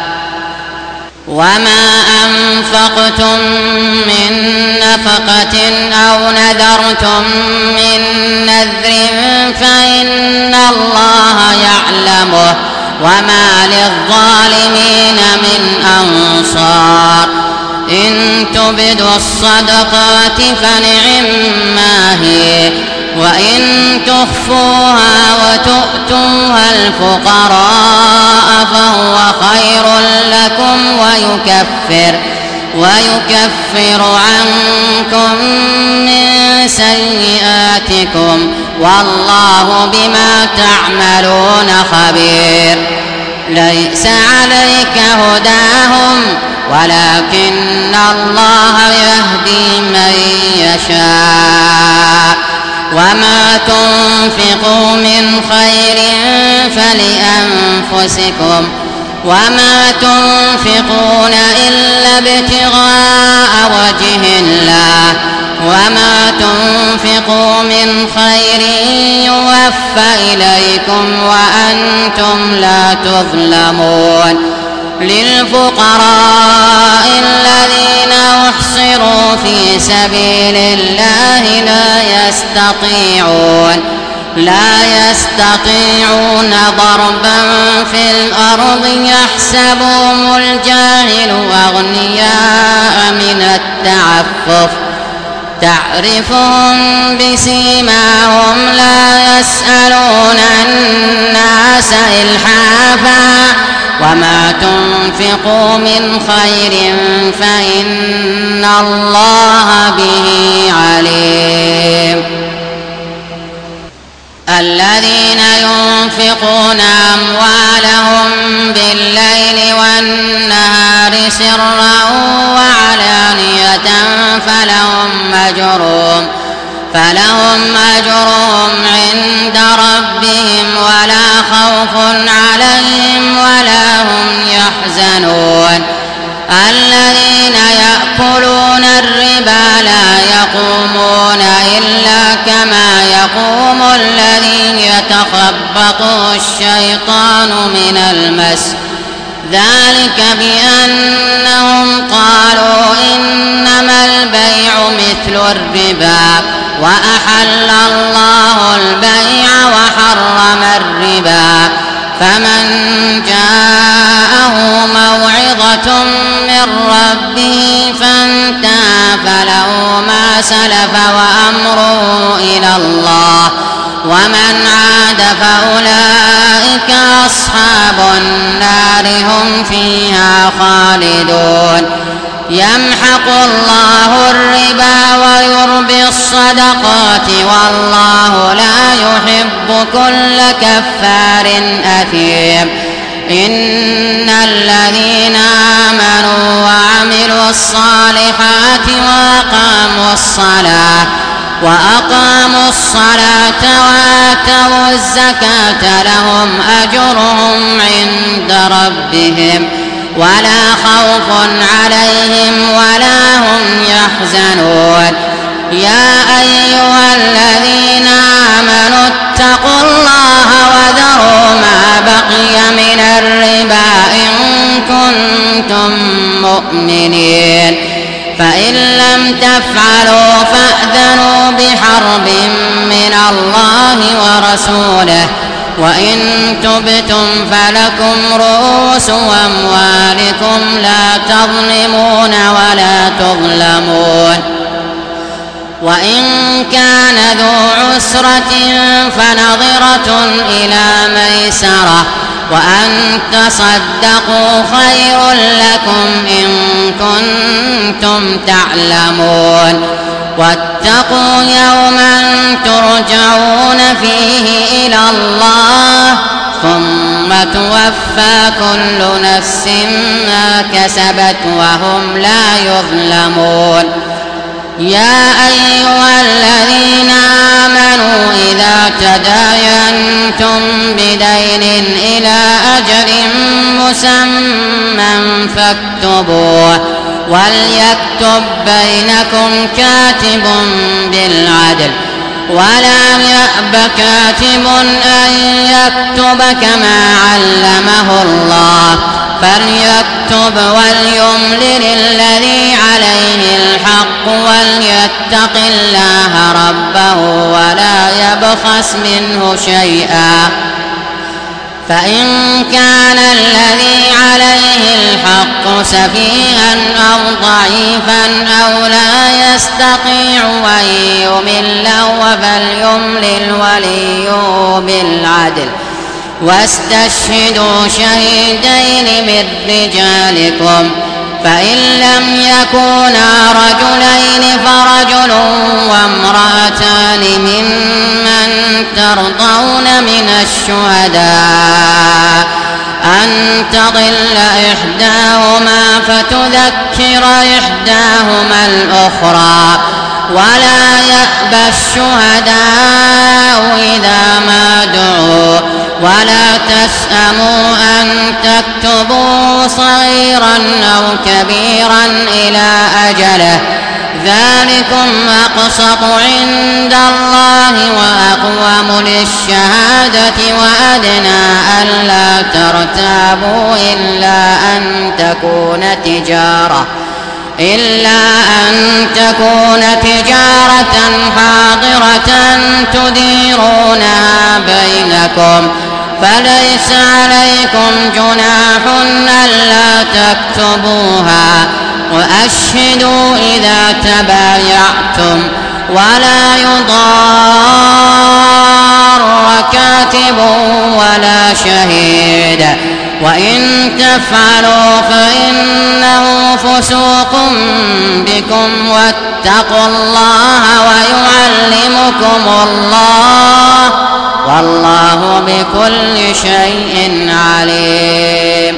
[SPEAKER 1] وما أنفقتم من نفقة أو نذرتم من نذر فإن الله يعلمه وما للظالمين من أنصار. إن تبدوا الصدقات فنعما هي وإن تخفوها وتؤتوها الفقراء فهو خير لكم ويكفر ويكفر عنكم من سيئاتكم والله بما تعملون خبير. ليس عليك هداهم ولكن الله يهدي من يشاء وما تنفقوا من خير فلأنفسكم وما تنفقون إلا ابتغاء وجه الله وما تنفقوا من خير يوفى إليكم وأنتم لا تظلمون. للفقراء الذين أحصروا في سبيل الله لا يستطيعون لا يستطيعون ضربا في الأرض يحسبهم الجاهل أغنياء من التعفف تعرفهم بسيماهم لا يسألون الناس إلحافا وما تنفقوا من خير فإن الله به عليم. الذين ينفقون أموالهم بالليل والنهار سرا وعلانية فلهم أجرهم فلهم أجرهم عند ربهم ولا خوف عليهم ولا هم يحزنون. الذين يأكلون الربا لا يقومون إلا كما يقوم الذي يتخبطه الشيطان من المس ذلك بأنهم قالوا إنما البيع مثل الربا وأحل الله البيع وحرم الربا فمن جاءه موعظة من ربه فانتهى فله ما سلف وأمره إلى الله ومن عاد فأولئك أصحاب النار هم فيها خالدون. يمحق الله الربا ويربي الصدقات والله لا يحب كل كفار أثيم. إن الذين آمنوا وعملوا الصالحات وأقاموا الصلاة وأقاموا الصلاة وآتوا الزكاة لهم أجرهم عند ربهم ولا خوف عليهم ولا هم يحزنون. يا أيها الذين آمنوا اتقوا الله وذروا ما بقي من الربا إن كنتم مؤمنين فإن لم تفعلوا فأذنوا بحرب من الله ورسوله وإن تبتم فلكم رؤوس أموالكم لا تظلمون ولا تظلمون. وإن كان ذو عسرة فنظرة إلى ميسرة وأن تصدقوا خير لكم إن كنتم تعلمون. واتقوا يوما ترجعون فيه إلى الله ثم توفى كل نفس ما كسبت وهم لا يظلمون. يا أيها الذين آمنوا إذا تداينتم بدين إلى أجل مسمى فاكتبوه وليكتب بينكم كاتب بالعدل ولا يأب كاتب أن يكتب كما علمه الله فليكتب وليملل الذي عليه الحق وليتق الله ربه ولا يبخس منه شيئا فإن كان الذي عليه الحق سفيها أو ضعيفا أو لا يستطيعوا أن يملوا فليملل ولي بالعدل واستشهدوا شهيدين من رجالكم فإن لم يكونا رجلين فرجل وامرأتان ممن ترضون من الشهداء أن تضل إحداهما فتذكر إحداهما الأخرى ولا يأبى الشهداء إذا ما دعوا ولا تسأموا أن تكتبوا صغيرا أو كبيرا إلى أجله ذلكم أقسط عند الله وأقوم للشهادة وأدنى ألا ترتابوا إلا أن تكون تجارة إلا أن تكون تجارة حاضرة تديرونها بينكم فليس عليكم جناح ألا تكتبوها وأشهدوا إذا تبايعتم ولا يضار كاتب ولا شهيد وإن تفعلوا فإنه فسوق بكم واتقوا الله ويعلمكم الله والله بكل شيء عليم.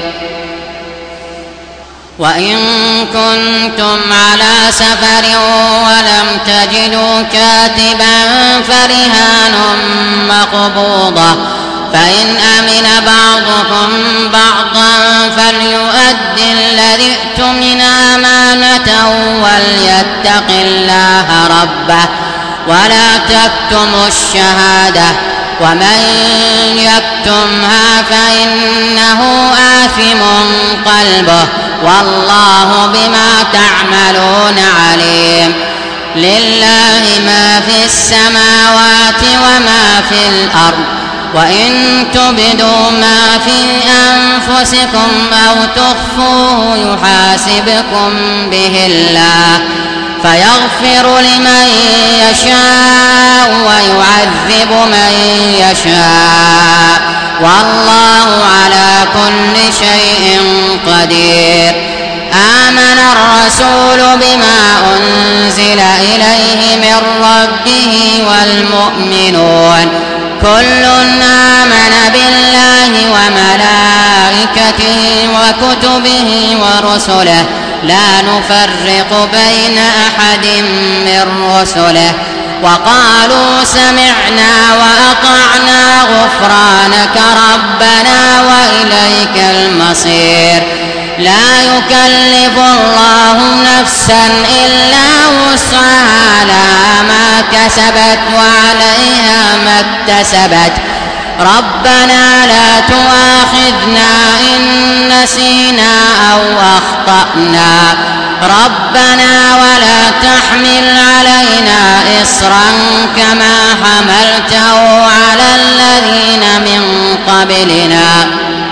[SPEAKER 1] وإن كنتم على سفر ولم تجدوا كاتبا فرهان مقبوضة فإن أمن بعضكم بعضا فليؤد الذي ائتمن أمانته وليتق الله ربه ولا تكتموا الشهادة ومن يكتمها فإنه آثم قلبه والله بما تعملون عليم. لله ما في السماوات وما في الأرض وإن تبدوا ما في أنفسكم أو تخفوه يحاسبكم به الله فيغفر لمن يشاء ويعذب من يشاء والله على كل شيء قدير. آمن الرسول بما أنزل إليه من ربه والمؤمنون كل آمن بالله وملائكته وكتبه ورسله لا نفرق بين أحد من رسله وقالوا سمعنا وأطعنا غفرانك ربنا وإليك المصير. لا يكلف الله نفسا إلا وسعها لها ما كسبت وعليها ما اكتسبت ربنا لا تؤاخذنا إن نسينا أو أخطأنا ربنا ولا تحمل علينا إصرا كما حملته على الذين من قبلنا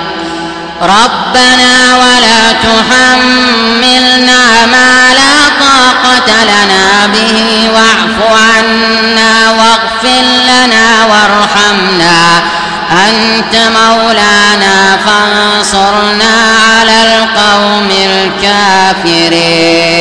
[SPEAKER 1] ربنا ولا تحملنا ما لا طاقة لنا به واعف عنا واغفر لنا وارحمنا أنت مولانا فانصرنا على القوم الكافرين.